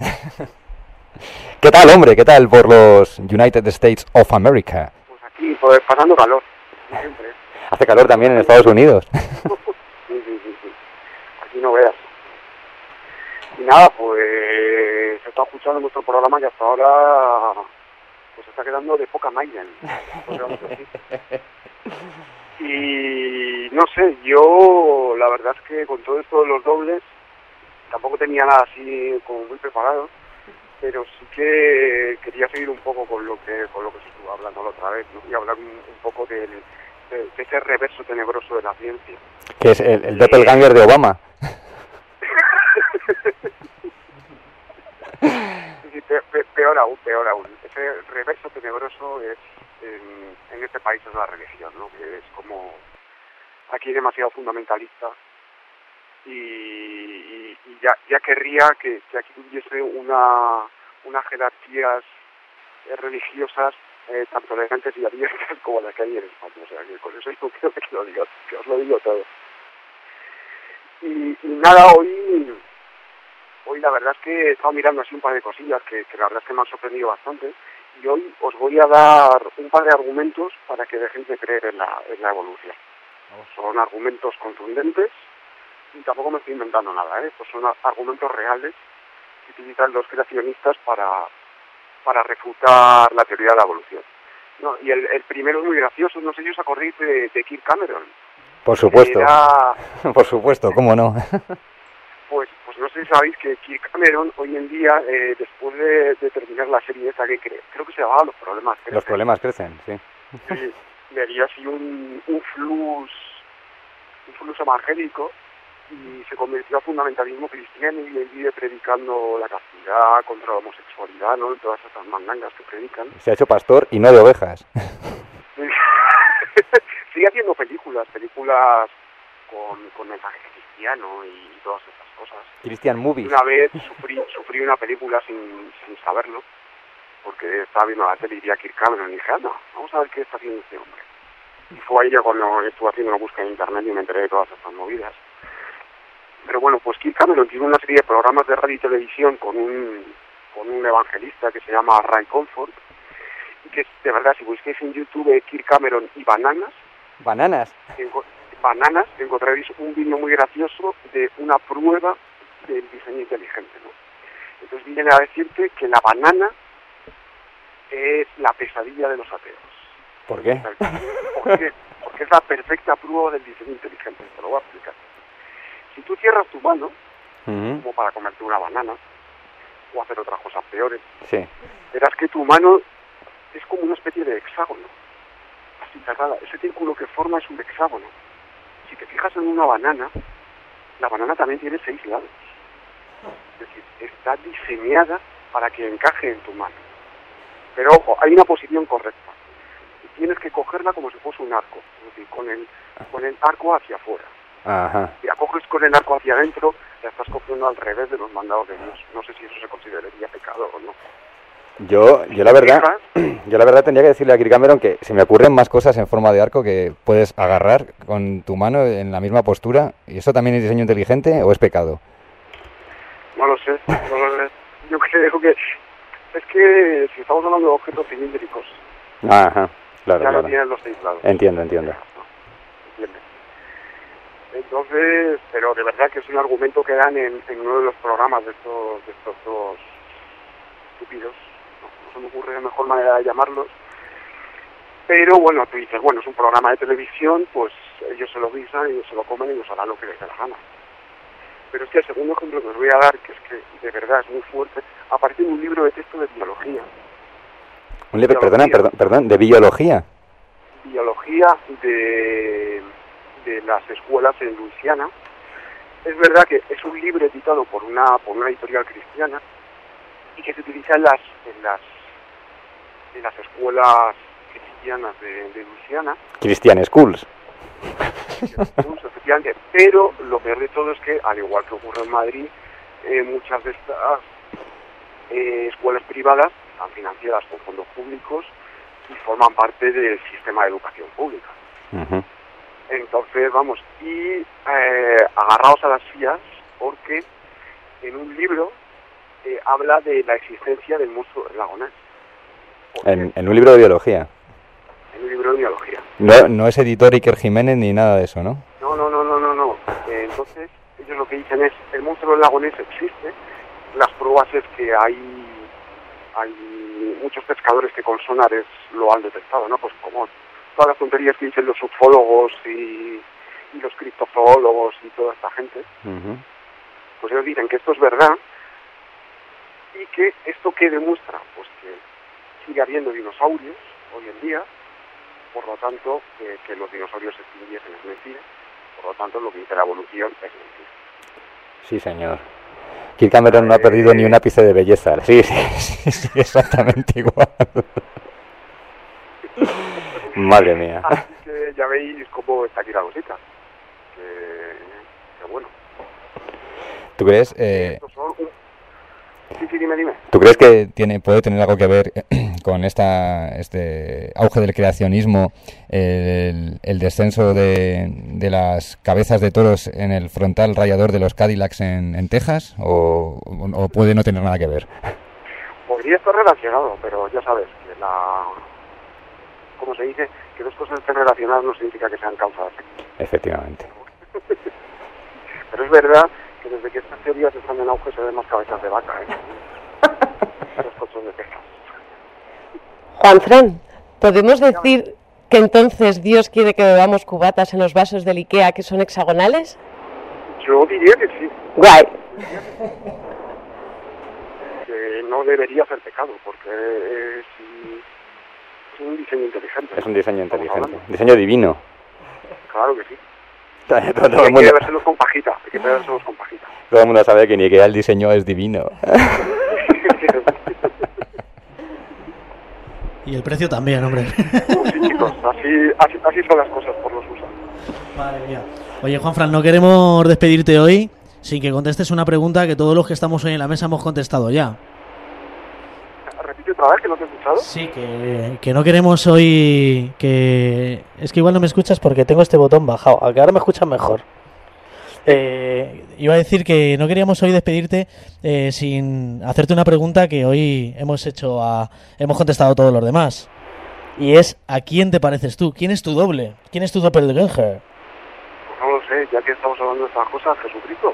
¿Qué tal, hombre? ¿Qué tal por los United States of America? Pues aquí, pues pasando calor, siempre. Hace calor también en Estados Unidos. Sí. Aquí no veas. Y nada, pues se está escuchando nuestro programa que hasta ahora pues está quedando de poca Maiden, podríamos decir. Y no sé, yo la verdad es que con todo esto de los dobles tampoco tenía nada así como muy preparado, pero sí que quería seguir un poco con lo que se estuvo hablando la otra vez, ¿no? Y hablar un poco de ese reverso tenebroso de la ciencia. Que es el doppelganger de Obama. Sí, peor aún. Ese reverso tenebroso es en este país es la religión, ¿no? Que es como aquí demasiado fundamentalista y ya querría que aquí hubiese unas jerarquías religiosas tanto elegantes y abiertas como las que hay en España. O sea, que con eso yo creo que os lo digo todo. Y nada, hoy la verdad es que he estado mirando así un par de cosillas que la verdad es que me han sorprendido bastante, y hoy os voy a dar un par de argumentos para que dejéis de creer en la evolución. Son argumentos contundentes y tampoco me estoy inventando nada, pues son argumentos reales que utilizan los creacionistas para refutar la teoría de la evolución. No, y el primero es muy gracioso, no sé si os acordáis de Kirk Cameron. Por supuesto, por supuesto, ¿cómo no? Pues no sé si sabéis que Kirk Cameron hoy en día, después de terminar la serie esa que creo que se llamaba Los Problemas Crecen. Los Problemas Crecen, sí. Sí, le dio así un flux evangélico y se convirtió al fundamentalismo cristiano y él vive predicando la castidad contra la homosexualidad, ¿no? Y todas esas mandangas que predican. Se ha hecho pastor y no de ovejas. Sigue haciendo películas con mensaje cristiano y todas esas cosas. Christian movies. Una vez sufrí una película sin saberlo, porque estaba viendo la tele y vi a Kirk Cameron y dije, vamos a ver qué está haciendo este hombre. Y fue ahí ya cuando estuve haciendo una búsqueda en internet y me enteré de todas estas movidas. Pero bueno, pues Kirk Cameron tiene una serie de programas de radio y televisión con un evangelista que se llama Ray Comfort, y que de verdad, si busquéis en YouTube Kirk Cameron y bananas, encontraréis un vídeo muy gracioso de una prueba del diseño inteligente, ¿no? Entonces viene a decirte que la banana es la pesadilla de los ateos. ¿Por qué? Porque es la perfecta prueba del diseño inteligente. Te lo voy a explicar. Si tú cierras tu mano, como para comerte una banana, o hacer otras cosas peores, verás que tu mano es como una especie de hexágono, así cerrada. Ese círculo que forma es un hexágono. si te fijas en una banana, la banana también tiene 6 lados. Es decir, está diseñada para que encaje en tu mano. Pero ojo, hay una posición correcta. Y tienes que cogerla como si fuese un arco, es decir, con el arco hacia afuera. Ajá. Si la coges con el arco hacia adentro, la estás cogiendo al revés de los mandados de Dios. No sé si eso se consideraría pecado o no. Yo la verdad tendría que decirle a Kirk Cameron que se me ocurren más cosas en forma de arco que puedes agarrar con tu mano en la misma postura. ¿Y eso también es diseño inteligente o es pecado? No lo sé. Yo creo que es que si estamos hablando de objetos cilíndricos, Ajá, claro, ya claro. no tienen los 6 lados. Entiendo. ¿Entiendes? Entonces, pero de verdad que es un argumento que dan en uno de los programas de estos dos estúpidos. No se me ocurre la mejor manera de llamarlos. Pero bueno, tú dices, bueno, es un programa de televisión, pues ellos se lo guisan, ellos se lo comen y nos harán lo que les dé la gana. Pero es que el segundo ejemplo que os voy a dar, que es que de verdad es muy fuerte, aparece en un libro de texto de biología. Un libro, perdón, de biología. Biología de las escuelas en Luisiana. Es verdad que es un libro editado por una editorial cristiana y que se utiliza en las escuelas cristianas de Luisiana. Christian Schools. Efectivamente, pero lo peor de todo es que, al igual que ocurre en Madrid, muchas de estas escuelas privadas están financiadas con fondos públicos y forman parte del sistema de educación pública. Uh-huh. Entonces, vamos, y agarraos a las sillas, porque en un libro habla de la existencia del monstruo del lago Ness. En un libro de biología. En un libro de biología. No es editor Iker Jiménez ni nada de eso, ¿no? No. Entonces, ellos lo que dicen es, el monstruo del lago Ness existe, las pruebas es que hay muchos pescadores que con sonares lo han detectado, ¿no? Pues como todas las tonterías que dicen los ufólogos y los criptozoólogos y toda esta gente, Uh-huh. pues ellos dicen que esto es verdad y que esto que demuestra, pues que sigue habiendo dinosaurios hoy en día, por lo tanto, que los dinosaurios se extinguiesen es mentira, por lo tanto lo que dice la evolución es mentira. Sí, señor. Kirk Cameron no ha perdido ni un ápice de belleza. Sí, exactamente igual. Madre mía. Así que ya veis cómo está aquí la cosita. Que bueno. ¿Tú crees? Sí, dime. ¿Tú crees que puede tener algo que ver con este auge del creacionismo, el descenso de las cabezas de toros en el frontal rayador de los Cadillacs en Texas? ¿O puede no tener nada que ver? Podría estar relacionado, pero ya sabes que como se dice, que dos cosas estén relacionadas no significa que sean causa de efecto. Efectivamente. Pero es verdad que desde que estas teorías están en auge se ven más cabezas de vaca, los coches de Texas. Juanfran, ¿podemos decir que entonces Dios quiere que bebamos cubatas en los vasos del Ikea que son hexagonales? Yo diría que sí. Guay. Que no debería ser pecado, porque es un diseño inteligente. Es un diseño inteligente. Diseño divino. Claro que sí. Todo Hay el que mundo, bebérselos con pajita. todo el mundo sabe que ni que el diseño es divino. Y el precio también, hombre. Pues sí, chicos, así son las cosas por los usos. Madre mía. Oye, Juanfran, no queremos despedirte hoy sin que contestes una pregunta que todos los que estamos hoy en la mesa hemos contestado ya. Repite otra vez, que no te he escuchado. Sí, que no queremos hoy es que igual no me escuchas porque tengo este botón bajado, a que ahora me escuchas mejor. Iba a decir que no queríamos hoy despedirte sin hacerte una pregunta que hoy hemos contestado todos los demás. Y es, ¿a quién te pareces tú? ¿Quién es tu doble? ¿Quién es tu doppelganger? Pues no lo sé, ya que estamos hablando de estas cosas, Jesucristo.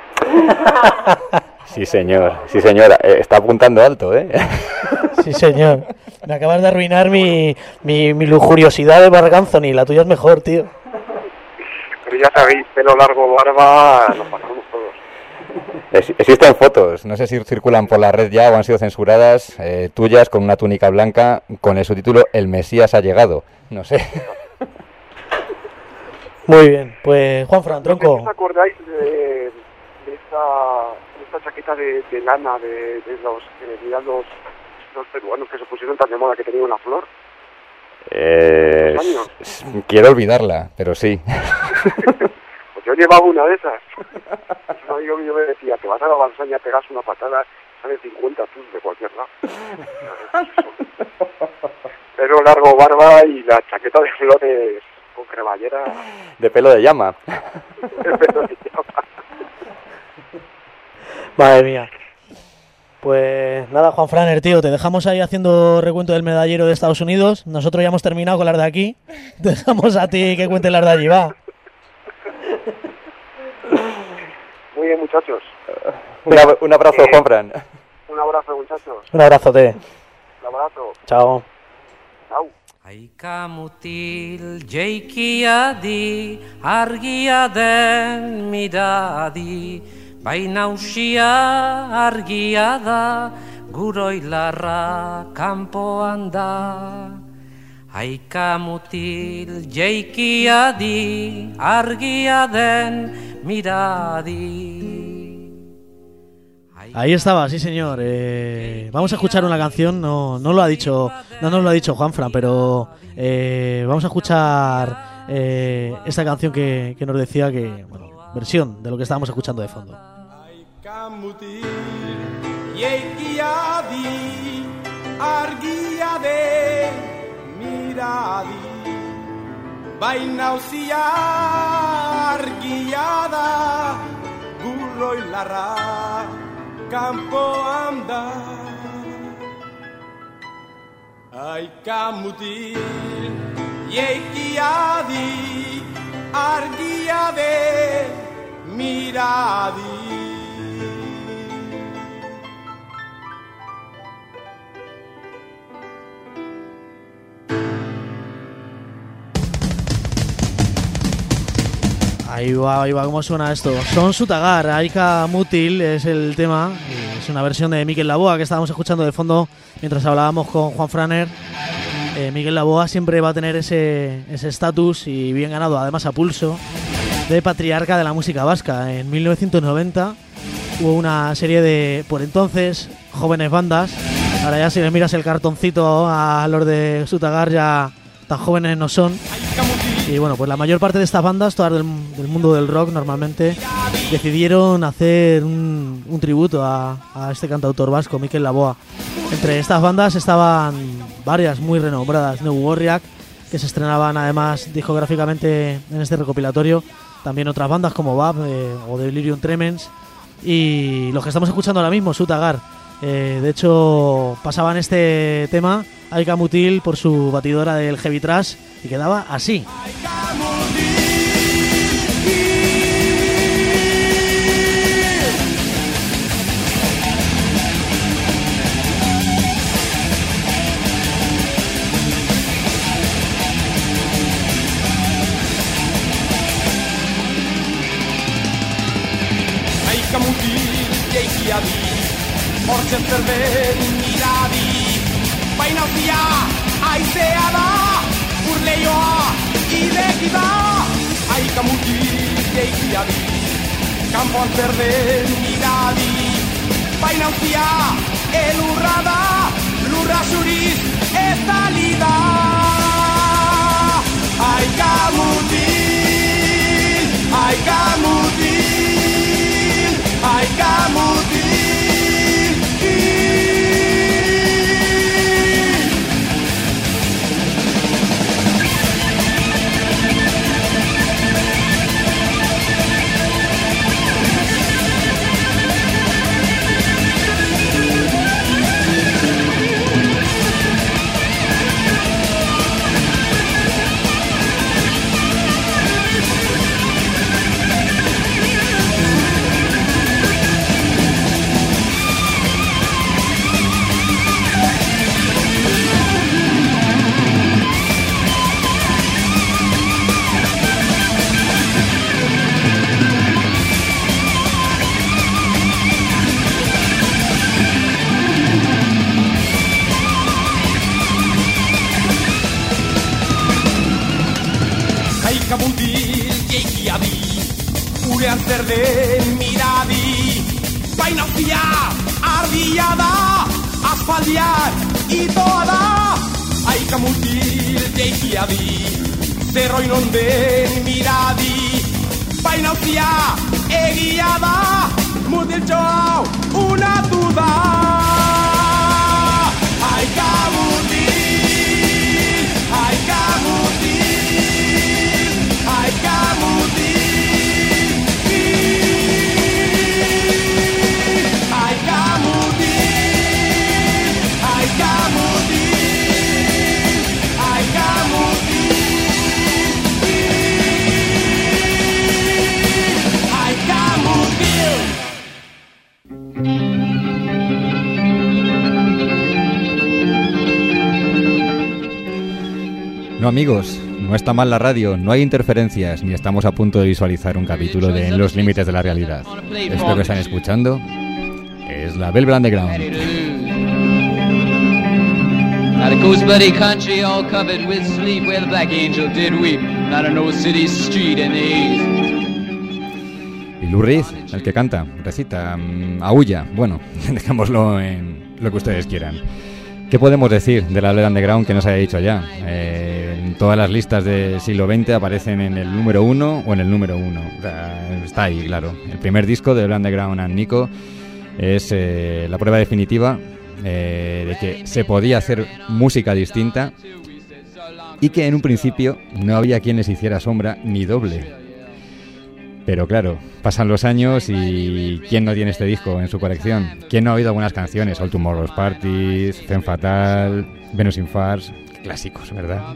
Sí, señor. Sí, señora. Está apuntando alto, ¿eh? Sí, señor. Me acabas de arruinar mi lujuriosidad de Barganzoni. La tuya es mejor, tío. Pero ya sabéis, pelo largo, barba, nos pasamos todos. Existen fotos, no sé si circulan por la red ya o han sido censuradas, tuyas con una túnica blanca con el subtítulo El Mesías ha llegado. No sé. Muy bien, pues Juanfran, No sé si tronco. os acordáis de esta chaqueta de lana de los que vendían los peruanos que se pusieron tan de moda, que tenía una flor. Quiero olvidarla, pero sí. Pues yo llevaba una de esas. Un amigo mío me decía, te vas a la Balsaña, pegas una patada, sale 50 tus de cualquier lado. Pelo largo, barba y la chaqueta de flores con cremallera. De pelo de llama. Madre mía. Pues nada, Juan Franer, tío, te dejamos ahí haciendo recuento del medallero de Estados Unidos. Nosotros ya hemos terminado con las de aquí. Te dejamos a ti que cuentes las de allí, va. Muy bien, muchachos. Un abrazo, Juanfran. Un abrazo, muchachos. Un abrazote. Un abrazo. Chao. Chao. Aika mutil jeikia di, argia den midadi, baina usia argia da, guroilarra kanpoan da. Aika mutil jeikia di, argia den midadi. Ahí estaba, sí señor. Vamos a escuchar una canción, no nos lo ha dicho Juanfran, pero vamos a escuchar esta canción que nos decía que, bueno, versión de lo que estábamos escuchando de fondo. Campo anda, aika mutil, jeikiadi, argia de miradi. Ahí va, ¿cómo suena esto? Son Sutagar, Aika Mutil es el tema, es una versión de Mikel Laboa que estábamos escuchando de fondo mientras hablábamos con Juan Franer. Mikel Laboa siempre va a tener ese estatus y bien ganado, además a pulso, de patriarca de la música vasca. En 1990 hubo una serie de, por entonces, jóvenes bandas. Ahora ya si le miras el cartoncito a los de Sutagar ya tan jóvenes no son. Y bueno, pues la mayor parte de estas bandas, todas del mundo del rock normalmente, decidieron hacer un tributo a este cantautor vasco, Mikel Laboa. Entre estas bandas estaban varias muy renombradas, Neu Gorriak, que se estrenaban además discográficamente en este recopilatorio, también otras bandas como BAP o Delirium Tremens, y los que estamos escuchando ahora mismo, Sutagar. De hecho, pasaban este tema, Aika Mutil, por su batidora del Heavy Trash, y quedaba así. Aika mutil, jeikiadi, hortzen zerben miradi, baina zia, aizea da, urleioa, ideki da. Aika mutil, jeikiadi, kanpoan zerben miradi, baina zia, elurra da, lurra zuriz, ez da. Aika mutil, aika mutil, aika mutil. Urean zer den miradi Bainazia argia da Aspaldiak itoa da Aika mutil teikia di Zerroin onden miradi Bainazia egia da Mutiltxo hau unatu da Aika mutil Aika mutil Aika mutil No, amigos, no está mal la radio, no hay interferencias, ni estamos a punto de visualizar un capítulo de En los límites de la realidad. Esto que están escuchando es la Velvet Underground. Not a ghost bloody country all covered with sleep where the black angel did weep. Not a no city street in the east. Y Lou Reed, el que canta, recita, aúlla. Bueno, dejémoslo en lo que ustedes quieran. ¿Qué podemos decir de la Velvet Underground que no se haya dicho ya? En todas las listas del siglo XX aparecen en el número 1 o en el número 1. O sea, está ahí, claro. El primer disco de Velvet Underground and Nico es la prueba definitiva de que se podía hacer música distinta y que en un principio no había quien les hiciera sombra ni doble. Pero claro, pasan los años y ¿quién no tiene este disco en su colección? ¿Quién no ha oído algunas canciones? All Tomorrow's Parties, Femme Fatale, Venus in Fars, clásicos, ¿verdad?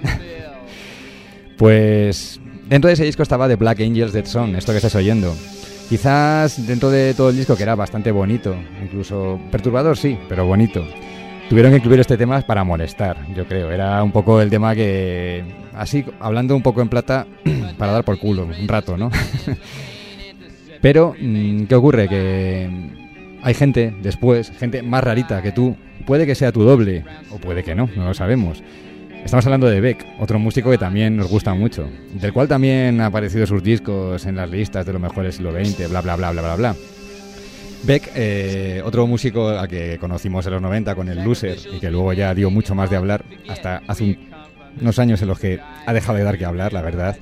Pues dentro de ese disco estaba The Black Angels Dead Song, esto que estás oyendo. Quizás dentro de todo el disco, que era bastante bonito, incluso perturbador sí, pero bonito, tuvieron que incluir este tema para molestar, yo creo. Era un poco el tema que, así, hablando un poco en plata, para dar por culo un rato, ¿no? Pero, ¿qué ocurre? Que hay gente después, gente más rarita que tú, puede que sea tu doble, o puede que no, no lo sabemos. Estamos hablando de Beck, otro músico que también nos gusta mucho, del cual también han aparecido sus discos en las listas de los mejores siglo XX, bla, bla, bla, bla, bla, bla. Beck, otro músico al que conocimos en los 90 con el Loser y que luego ya dio mucho más de hablar, hasta hace unos años en los que ha dejado de dar que hablar, la verdad.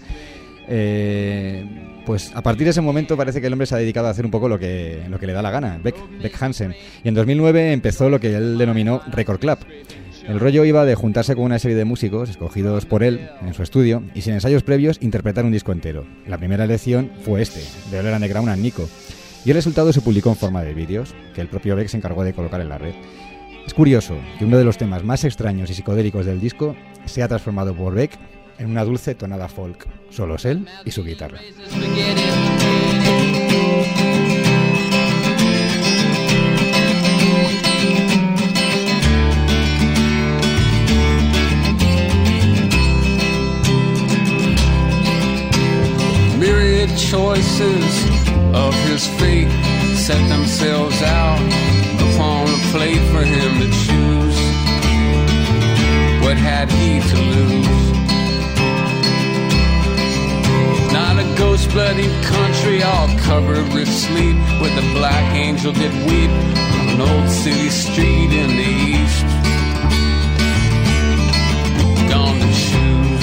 Pues a partir de ese momento parece que el hombre se ha dedicado a hacer un poco lo que le da la gana, Beck Hansen. Y en 2009 empezó lo que él denominó Record Club. El rollo iba de juntarse con una serie de músicos escogidos por él en su estudio y sin ensayos previos interpretar un disco entero. La primera elección fue este, de Velvet Underground and Nico. Y el resultado se publicó en forma de vídeos, que el propio Beck se encargó de colocar en la red. Es curioso que uno de los temas más extraños y psicodélicos del disco sea transformado por Beck en una dulce tonada folk. Solo es él y su guitarra. Myriad choices of his fate set themselves out upon a plate for him to choose. What had he to lose? Not a ghost-bloody country all covered with sleep, where the black angel did weep on an old city street in the east. Gone to choose.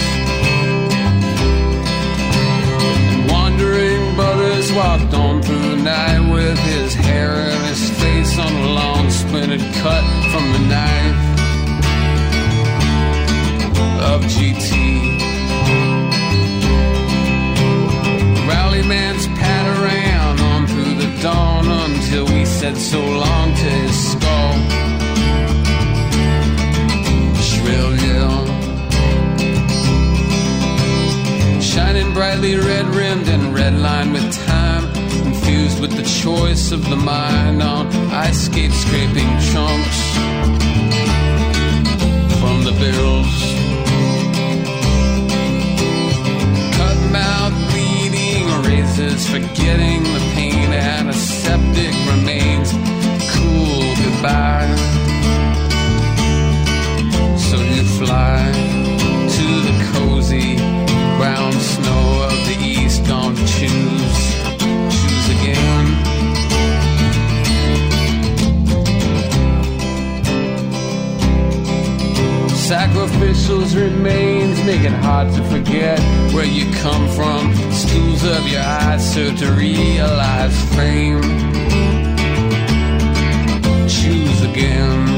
And wandering brothers walked on through the night with his hair and his face on a long splintered cut from the knife of GT. Rallyman's pat around on through the dawn until we said so long to his skull. Shrill yell, shining brightly red-rimmed and red-lined with time, infused with the choice of the mind on ice skate scraping chunks from the barrels. Cut mouth bleeding, razors forgetting the pain, antiseptic remains. Cool goodbye. So you fly to the cozy brown snow of the east, gone to choose. sacrificials remains, make it hard to forget where you come from. Stools of your eyes serve to realize fame. Choose again.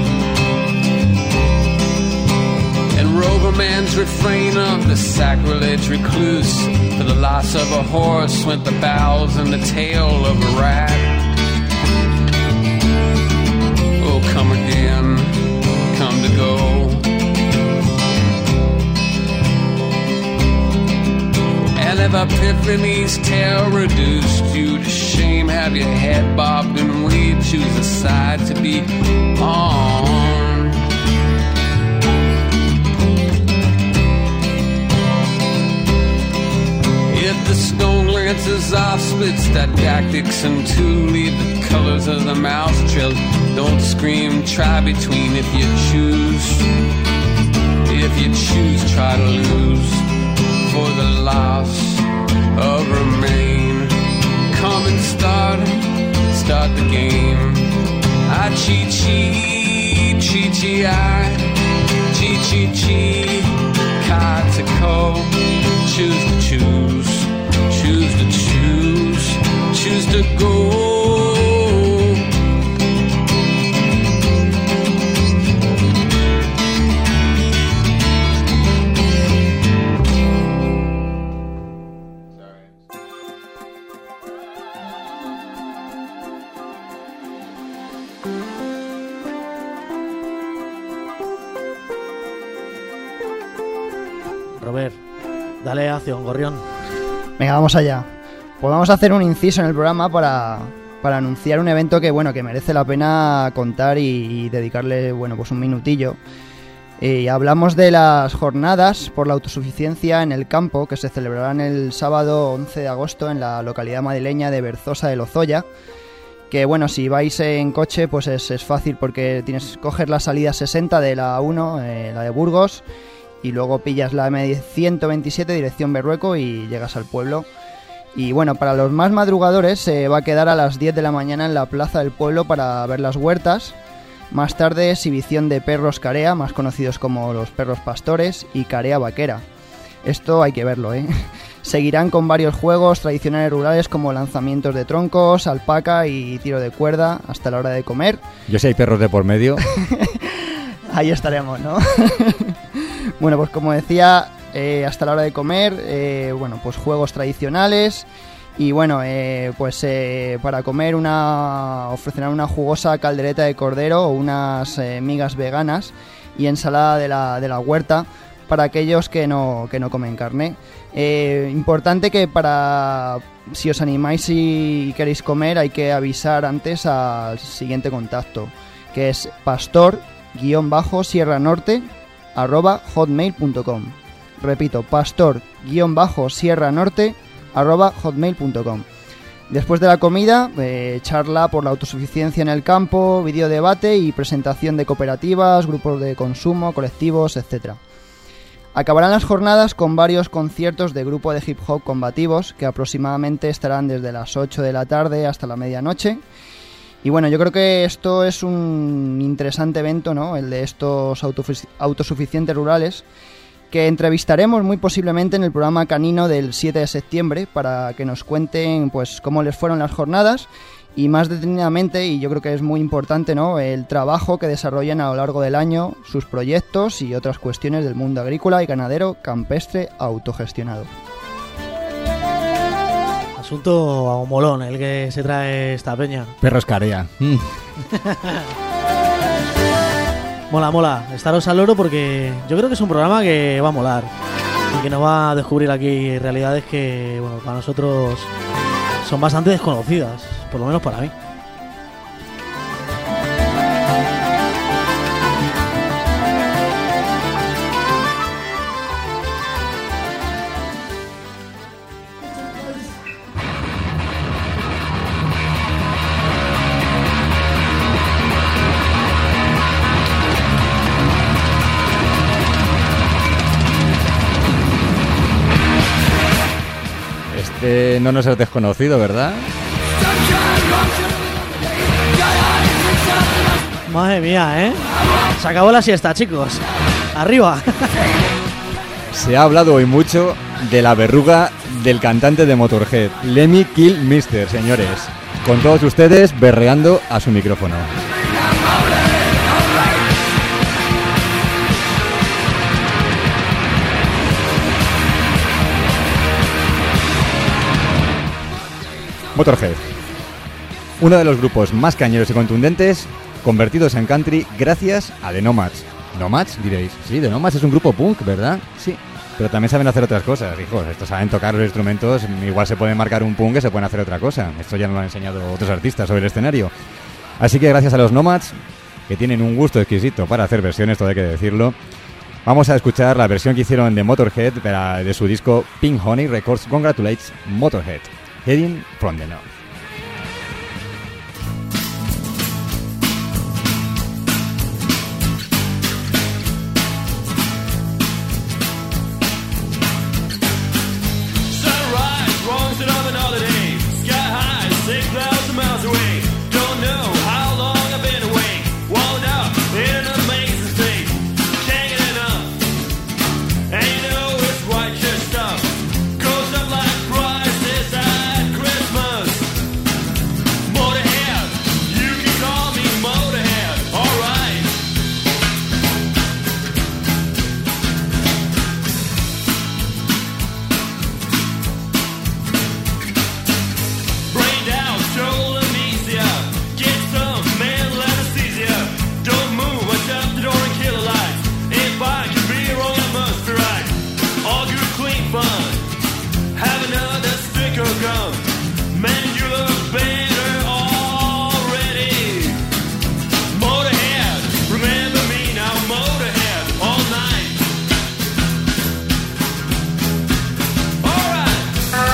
And Rover Man's refrain of the sacrilege recluse. For the loss of a horse went the bowels and the tail of a rat. Oh, come again, come to go. And if Epiphany's tale reduced you to shame, have your head bobbed and weave, choose a side to be on. If the stone glances off, splits didactics in two, leave the colors of the mouse trail. Don't scream, try between if you choose. If you choose, try to lose. For the loss of remain. Come and start the game. I cheat, cheat, cheat, cheat, I cheat, cheat, cheat, ka to ko. Choose to choose, choose to choose, choose to go. Robert, dale acción, gorrión. Venga, vamos allá. Pues vamos a hacer un inciso en el programa para anunciar un evento que, bueno, que merece la pena contar y dedicarle, bueno, pues un minutillo. Hablamos de las jornadas por la autosuficiencia en el campo que se celebrarán el sábado 11 de agosto en la localidad madrileña de Berzosa de Lozoya. Que, bueno, si vais en coche, pues es fácil porque coges la salida 60 de la 1, la de Burgos, y luego pillas la M127 dirección Berrueco y llegas al pueblo. Y bueno, para los más madrugadores se va a quedar a las 10 de la mañana en la plaza del pueblo para ver las huertas. Más tarde, exhibición de perros carea, más conocidos como los perros pastores, y carea vaquera. Esto hay que verlo, ¿eh? Seguirán con varios juegos tradicionales rurales como lanzamientos de troncos, alpaca y tiro de cuerda hasta la hora de comer. Yo si hay perros de por medio. Ahí estaremos, ¿no? Bueno, pues como decía, hasta la hora de comer, bueno, pues juegos tradicionales. Y bueno, pues para comer ofrecerán una jugosa caldereta de cordero o unas migas veganas y ensalada de la huerta para aquellos que no comen carne. Importante que si os animáis y queréis comer, hay que avisar antes al siguiente contacto, que es pastor-sierranorte@hotmail.com. Repito, pastor-sierranorte@hotmail.com. Después de la comida, charla por la autosuficiencia en el campo, videodebate y presentación de cooperativas, grupos de consumo, colectivos, etc. Acabarán las jornadas con varios conciertos de grupo de hip hop combativos que aproximadamente estarán desde las 8 de la tarde hasta la medianoche. Y bueno, yo creo que esto es un interesante evento, ¿no? El de estos autosuficientes rurales, que entrevistaremos muy posiblemente en el programa canino del 7 de septiembre para que nos cuenten pues cómo les fueron las jornadas y más detenidamente, y yo creo que es muy importante, ¿no?, el trabajo que desarrollan a lo largo del año, sus proyectos y otras cuestiones del mundo agrícola y ganadero campestre autogestionado. Asunto molón el que se trae esta peña. Perros carea. Mola, estaros al loro porque yo creo que es un programa que va a molar y que nos va a descubrir aquí realidades que, bueno, para nosotros son bastante desconocidas, por lo menos para mí. No nos has desconocido, ¿verdad? Madre mía, ¿eh? Se acabó la siesta, chicos. arriba. Se ha hablado hoy mucho de la verruga del cantante de Motorhead, Lemmy Kilmister, señores. Con todos ustedes berreando a su micrófono. Motorhead, uno de los grupos más cañeros y contundentes convertidos en country gracias a The Nomads. ¿Nomads? Diréis. Sí, The Nomads es un grupo punk, ¿verdad? Sí. Pero también saben hacer otras cosas, hijos. Estos saben tocar los instrumentos. Igual se pueden marcar un punk que se pueden hacer otra cosa. Esto ya nos lo han enseñado otros artistas sobre el escenario. Así que gracias a los Nomads, que tienen un gusto exquisito para hacer versiones, todo hay que decirlo, vamos a escuchar la versión que hicieron de Motorhead de su disco Pink Honey Records Congratulates Motorhead, Heading from the North. Sunrise, wrongs another day. Sky high, 6,000 miles away. Don't know how long I've been awake. Wound up in an amazing state. Can't get enough. And you know it's righteous stuff. Goes up like prices at Christmas. Motorhead, you can call me Motorhead. Alright. Brained out, stroll amnesia. Get some mental anesthesia. Don't move, watch out the door and kill a light. If I can be wrong, I must be right. All good, clean fun. Have another stick of gum. Man, you look better already. Motorhead, remember me now, Motorhead, all night. Alright.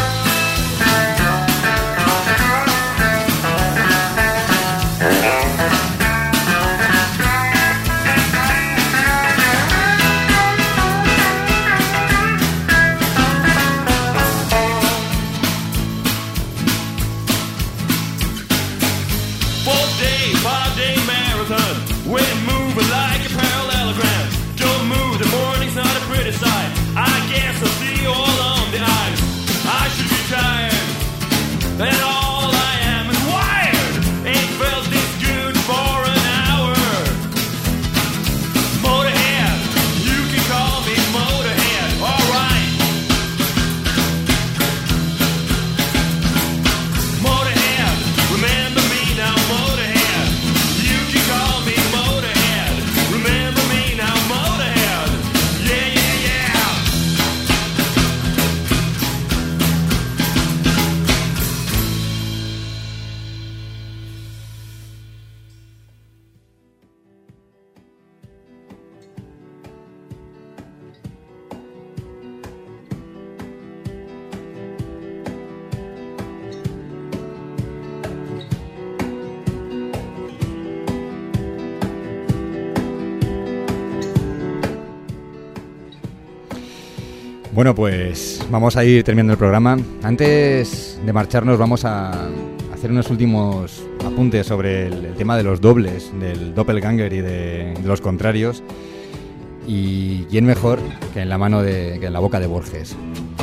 Four-day, five-day marathon. We're moving like a parallelogram. Don't move, the morning's not a pretty sight. I guess I'll see you all on the ice. I should be tired, and all I am is wired. Ain't felt this good for an hour. Motorhead, you can call me Motorhead, alright. Motorhead, remember me now, Motorhead. You can call me Motorhead. Remember me now, Motorhead. Yeah, yeah, yeah. Bueno, pues vamos a ir terminando el programa. Antes de marcharnos vamos a hacer unos últimos apuntes sobre el tema de los dobles, del doppelganger y de los contrarios. Y quién mejor que en la mano que en la boca de Borges.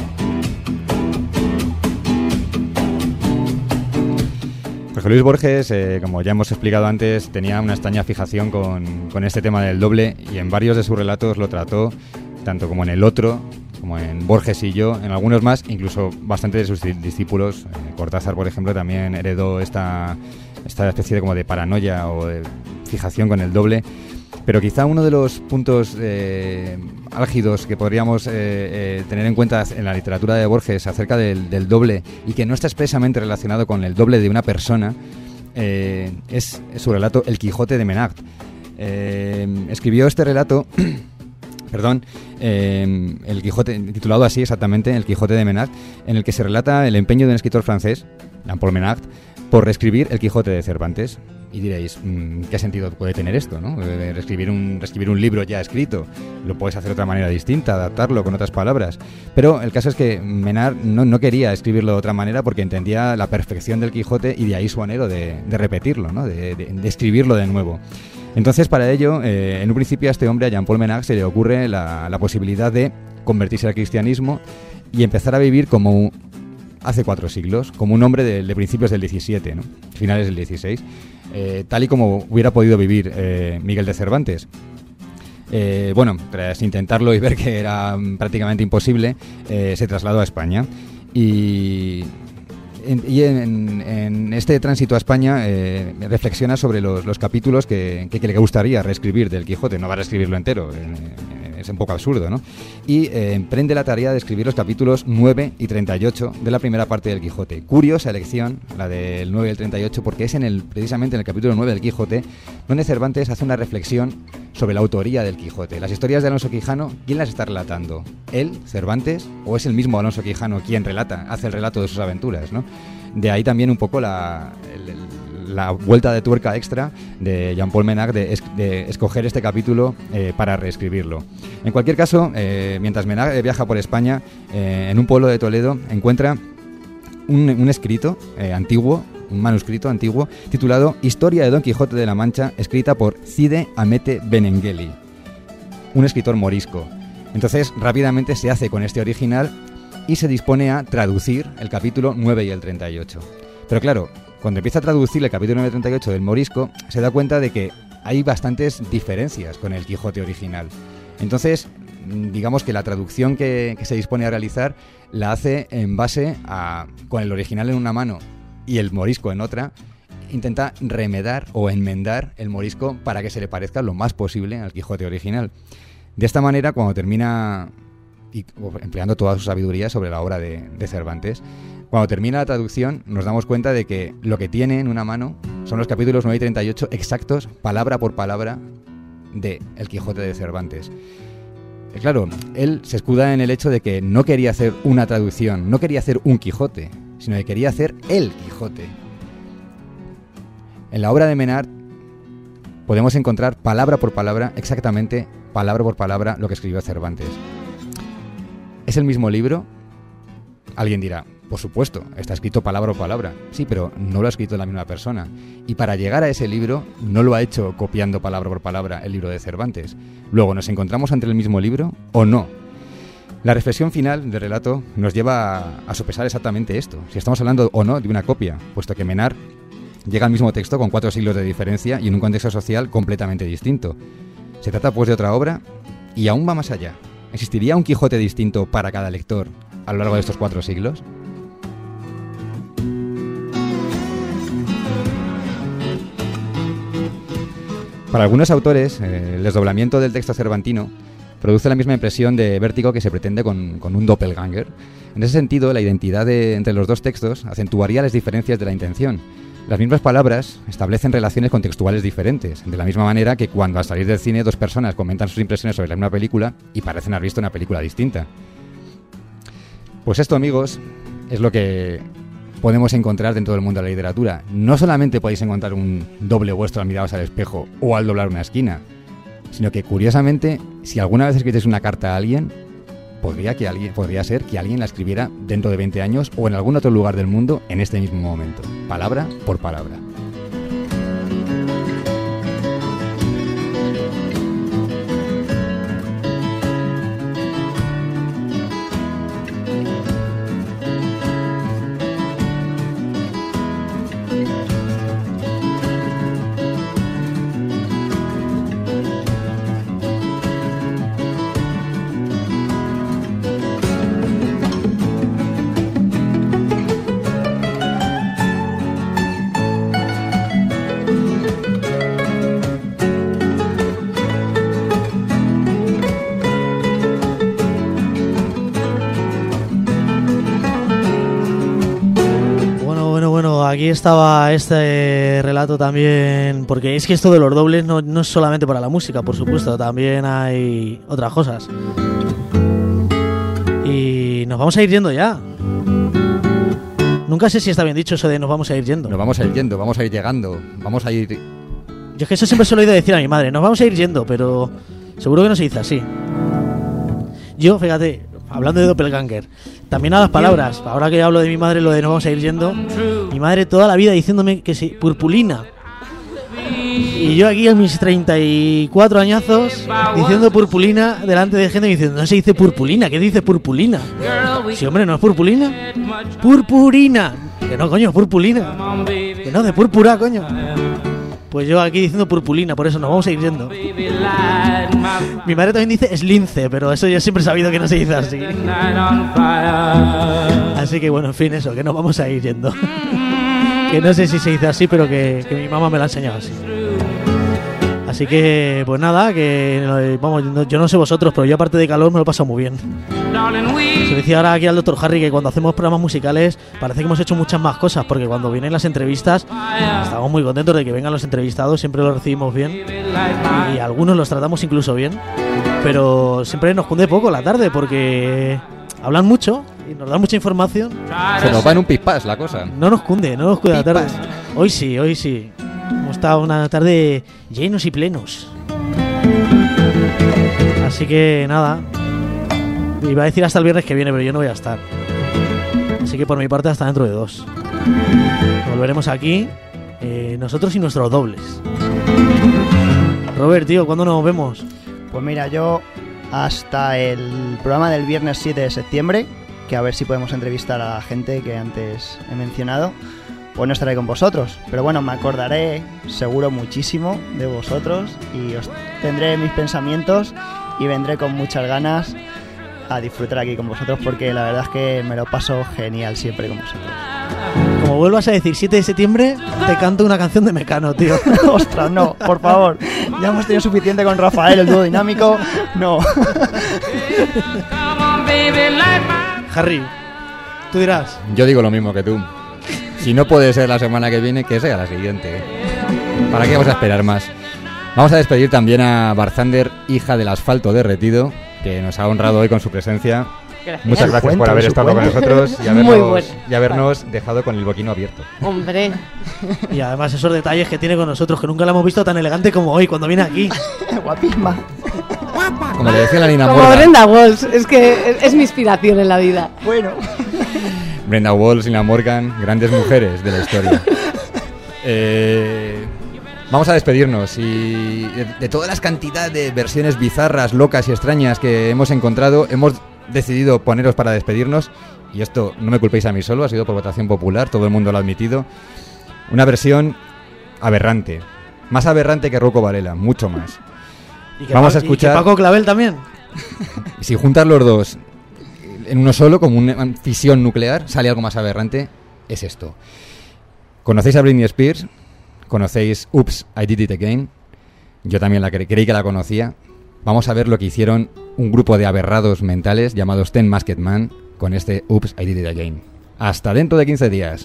Jorge Luis Borges, como ya hemos explicado antes, tenía una extraña fijación con este tema del doble y en varios de sus relatos lo trató, tanto como en El Otro, como en Borges y yo, en algunos más, incluso bastante de sus discípulos. Cortázar, por ejemplo, también heredó esta especie de como de paranoia o de fijación con el doble. Pero quizá uno de los puntos álgidos que podríamos tener en cuenta en la literatura de Borges acerca del doble, y que no está expresamente relacionado con el doble de una persona, es su relato El Quijote de Menard. Escribió este relato El Quijote, titulado así exactamente, El Quijote de Menard, en el que se relata el empeño de un escritor francés, Jean-Paul Menard, por reescribir El Quijote de Cervantes. Y diréis, ¿qué sentido puede tener esto, no? Reescribir un libro ya escrito. Lo puedes hacer de otra manera distinta, adaptarlo con otras palabras. Pero el caso es que Menard no quería escribirlo de otra manera porque entendía la perfección del Quijote y de ahí su anhelo de repetirlo, ¿no? De escribirlo de nuevo. Entonces, para ello, en un principio a este hombre, a Jean-Paul Menard, se le ocurre la posibilidad de convertirse al cristianismo y empezar a vivir como hace 4 siglos, como un hombre de principios del 17, ¿no? Finales del 16, tal y como hubiera podido vivir Miguel de Cervantes. Bueno, tras intentarlo y ver que era prácticamente imposible, se trasladó a España y en este tránsito a España reflexiona sobre los capítulos que le gustaría reescribir del Quijote. No va a reescribirlo entero, es un poco absurdo, ¿no? Y emprende la tarea de escribir los capítulos 9 y 38 de la primera parte del Quijote. Curiosa elección, la del 9 y el 38, porque es precisamente en el capítulo 9 del Quijote donde Cervantes hace una reflexión sobre la autoría del Quijote. Las historias de Alonso Quijano, ¿quién las está relatando? ¿Él, Cervantes, o es el mismo Alonso Quijano quien hace el relato de sus aventuras, ¿no? De ahí también un poco la vuelta de tuerca extra de Jean-Paul Menard de escoger este capítulo para reescribirlo. En cualquier caso, mientras Menard viaja por España, en un pueblo de Toledo encuentra un escrito antiguo, un manuscrito antiguo, titulado Historia de Don Quijote de la Mancha, escrita por Cide Hamete Benengeli, un escritor morisco. Entonces, rápidamente se hace con este original y se dispone a traducir el capítulo 9 y el 38. Pero claro, cuando empieza a traducir el capítulo 9 y 38 del morisco, se da cuenta de que hay bastantes diferencias con el Quijote original. Entonces, digamos que la traducción que se dispone a realizar la hace en base a, con el original en una mano y el morisco en otra, intenta remedar o enmendar el morisco para que se le parezca lo más posible al Quijote original. De esta manera, cuando termina, y empleando toda su sabiduría sobre la obra de Cervantes, cuando termina la traducción nos damos cuenta de que lo que tiene en una mano son los capítulos 9 y 38 exactos, palabra por palabra, de El Quijote de Cervantes. Claro, él se escuda en el hecho de que no quería hacer una traducción, no quería hacer un Quijote, sino que quería hacer el Quijote. En la obra de Menard podemos encontrar palabra por palabra, exactamente palabra por palabra, lo que escribió Cervantes. ¿Es el mismo libro? Alguien dirá, por supuesto, está escrito palabra por palabra. Sí, pero no lo ha escrito la misma persona. Y para llegar a ese libro, no lo ha hecho copiando palabra por palabra el libro de Cervantes. Luego, ¿nos encontramos ante el mismo libro o no? La reflexión final del relato nos lleva a sopesar exactamente esto, si estamos hablando o no de una copia, puesto que Menard llega al mismo texto con 4 siglos de diferencia y en un contexto social completamente distinto. Se trata pues de otra obra y aún va más allá. ¿Existiría un Quijote distinto para cada lector a lo largo de estos 4 siglos? Para algunos autores, el desdoblamiento del texto cervantino produce la misma impresión de vértigo que se pretende con un doppelganger. En ese sentido, la identidad entre los dos textos acentuaría las diferencias de la intención. Las mismas palabras establecen relaciones contextuales diferentes, de la misma manera que cuando al salir del cine 2 personas comentan sus impresiones sobre la misma película y parecen haber visto una película distinta. Pues esto, amigos, es lo que podemos encontrar dentro del mundo de la literatura. No solamente podéis encontrar un doble vuestro al miraros al espejo o al doblar una esquina, sino que, curiosamente, si alguna vez escribís una carta a alguien, podría ser que alguien la escribiera dentro de 20 años o en algún otro lugar del mundo en este mismo momento, palabra por palabra. Aquí estaba este relato también, porque es que esto de los dobles no es solamente para la música, por supuesto, también hay otras cosas. Y nos vamos a ir yendo ya. Nunca sé si está bien dicho eso de nos vamos a ir yendo. Nos vamos a ir yendo, vamos a ir llegando, vamos a ir... Yo es que eso siempre se lo he oído decir a mi madre, nos vamos a ir yendo, pero seguro que no se dice así. Yo, fíjate, hablando de doppelganger, también a las palabras, ahora que hablo de mi madre, lo de nos vamos a ir yendo, mi madre toda la vida diciéndome que sí, purpulina. Y yo aquí a mis 34 añazos diciendo purpulina delante de gente diciendo, no se dice purpulina, ¿qué dice purpulina? Sí, hombre, no es purpulina. Purpurina. Que no, coño, purpulina. Que no, de púrpura, coño. Pues yo aquí diciendo purpulina, por eso nos vamos a ir yendo. Mi madre también dice eslince, pero eso yo siempre he sabido que no se dice así. Así que bueno, en fin, eso, que nos vamos a ir yendo. Que no sé si se dice así, pero que mi mamá me lo ha enseñado así. Así que, pues nada, que vamos, yo no sé vosotros, pero yo aparte de calor me lo he pasado muy bien. Se le decía ahora aquí al Dr. Harry que cuando hacemos programas musicales parece que hemos hecho muchas más cosas, porque cuando vienen las entrevistas estamos muy contentos de que vengan los entrevistados, siempre los recibimos bien y algunos los tratamos incluso bien, pero siempre nos cunde poco la tarde porque hablan mucho y nos dan mucha información. Se nos va en un pispás la cosa. No nos cunde la tarde. Hoy sí. Hemos estado una tarde llenos y plenos. Así que nada. Iba a decir hasta el viernes que viene, pero yo no voy a estar. Así que por mi parte hasta dentro de 2. Volveremos aquí, nosotros y nuestros dobles. Robert, tío, ¿cuándo nos vemos? Pues mira, yo hasta el programa del viernes 7 de septiembre, que a ver si podemos entrevistar a la gente que antes he mencionado, pues no estaré con vosotros. Pero bueno, me acordaré seguro muchísimo de vosotros y os tendré mis pensamientos y vendré con muchas ganas a disfrutar aquí con vosotros, porque la verdad es que me lo paso genial siempre con vosotros. Como vuelvas a decir 7 de septiembre, te canto una canción de Mecano, tío. Ostras, no, por favor. Ya hemos tenido suficiente con Rafael, el dúo dinámico. No. Harry, tú dirás. Yo digo lo mismo que tú. Si no puede ser la semana que viene, que sea la siguiente. ¿Para qué vamos a esperar más? Vamos a despedir también a Barzander, hija del asfalto derretido, que nos ha honrado hoy con su presencia. Gracias. Muchas gracias por haber estado con nosotros y habernos dejado con el boquino abierto. Hombre. Y además esos detalles que tiene con nosotros, que nunca la hemos visto tan elegante como hoy, cuando viene aquí. Guapísima. Como le decía la Nina Como Morgan. Brenda Walsh, es que es mi inspiración en la vida. Bueno. Brenda Walsh, Nina Morgan, grandes mujeres de la historia. Vamos a despedirnos y de todas las cantidades de versiones bizarras, locas y extrañas que hemos encontrado, hemos decidido poneros para despedirnos, y esto no me culpéis a mí solo, ha sido por votación popular, todo el mundo lo ha admitido. Una versión aberrante, más aberrante que Rocco Varela, mucho más. Vamos a escuchar. ¿Y que Paco Clavel también? Si juntas los dos en uno solo, como una fisión nuclear, sale algo más aberrante, es esto. ¿Conocéis a Britney Spears? ¿Conocéis Oops, I Did It Again? Yo también creí que la conocía. Vamos a ver lo que hicieron un grupo de aberrados mentales llamados Ten Masked Man con este Oops, I Did It Again. Hasta dentro de 15 días.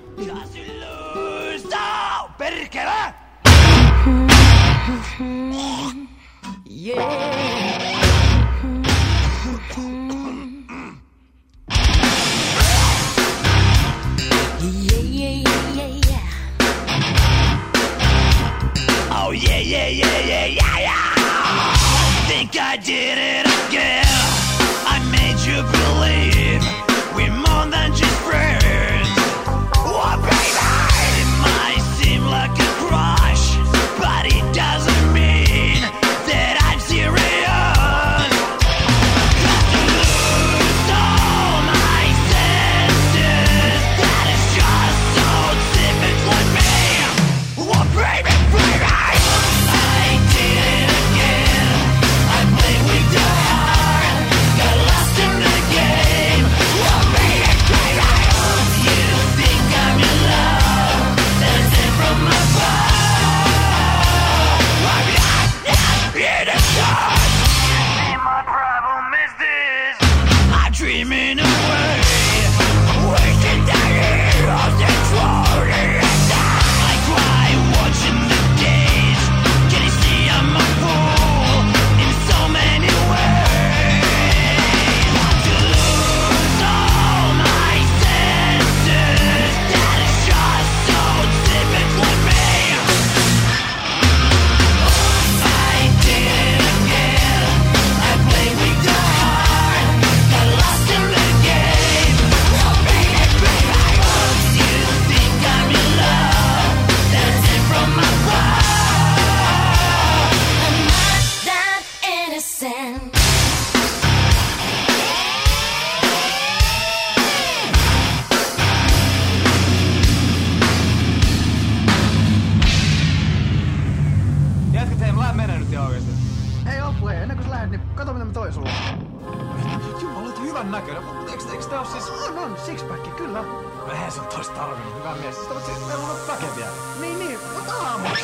Oh yeah, yeah, yeah, yeah, yeah, yeah. Think I did it again. I made you believe we're more than just friends. Oh baby, it might seem like a crush, but it doesn't mean that I'm serious. 'Cause to lose all my senses, that is just so typical of me. Oh baby, baby. I did it again. I played with niin kato mitä mä toin sulle. Jumala, olet hyvän näköinen. Eikö tää oo siis... On, sixpacki, kyllä. Eihän sun tois tarvinnut, hyvä mies. Sitä voit siis, meillä on väkeviä. Niin, mutta aamuksi.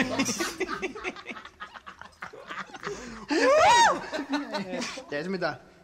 Ei se mitään.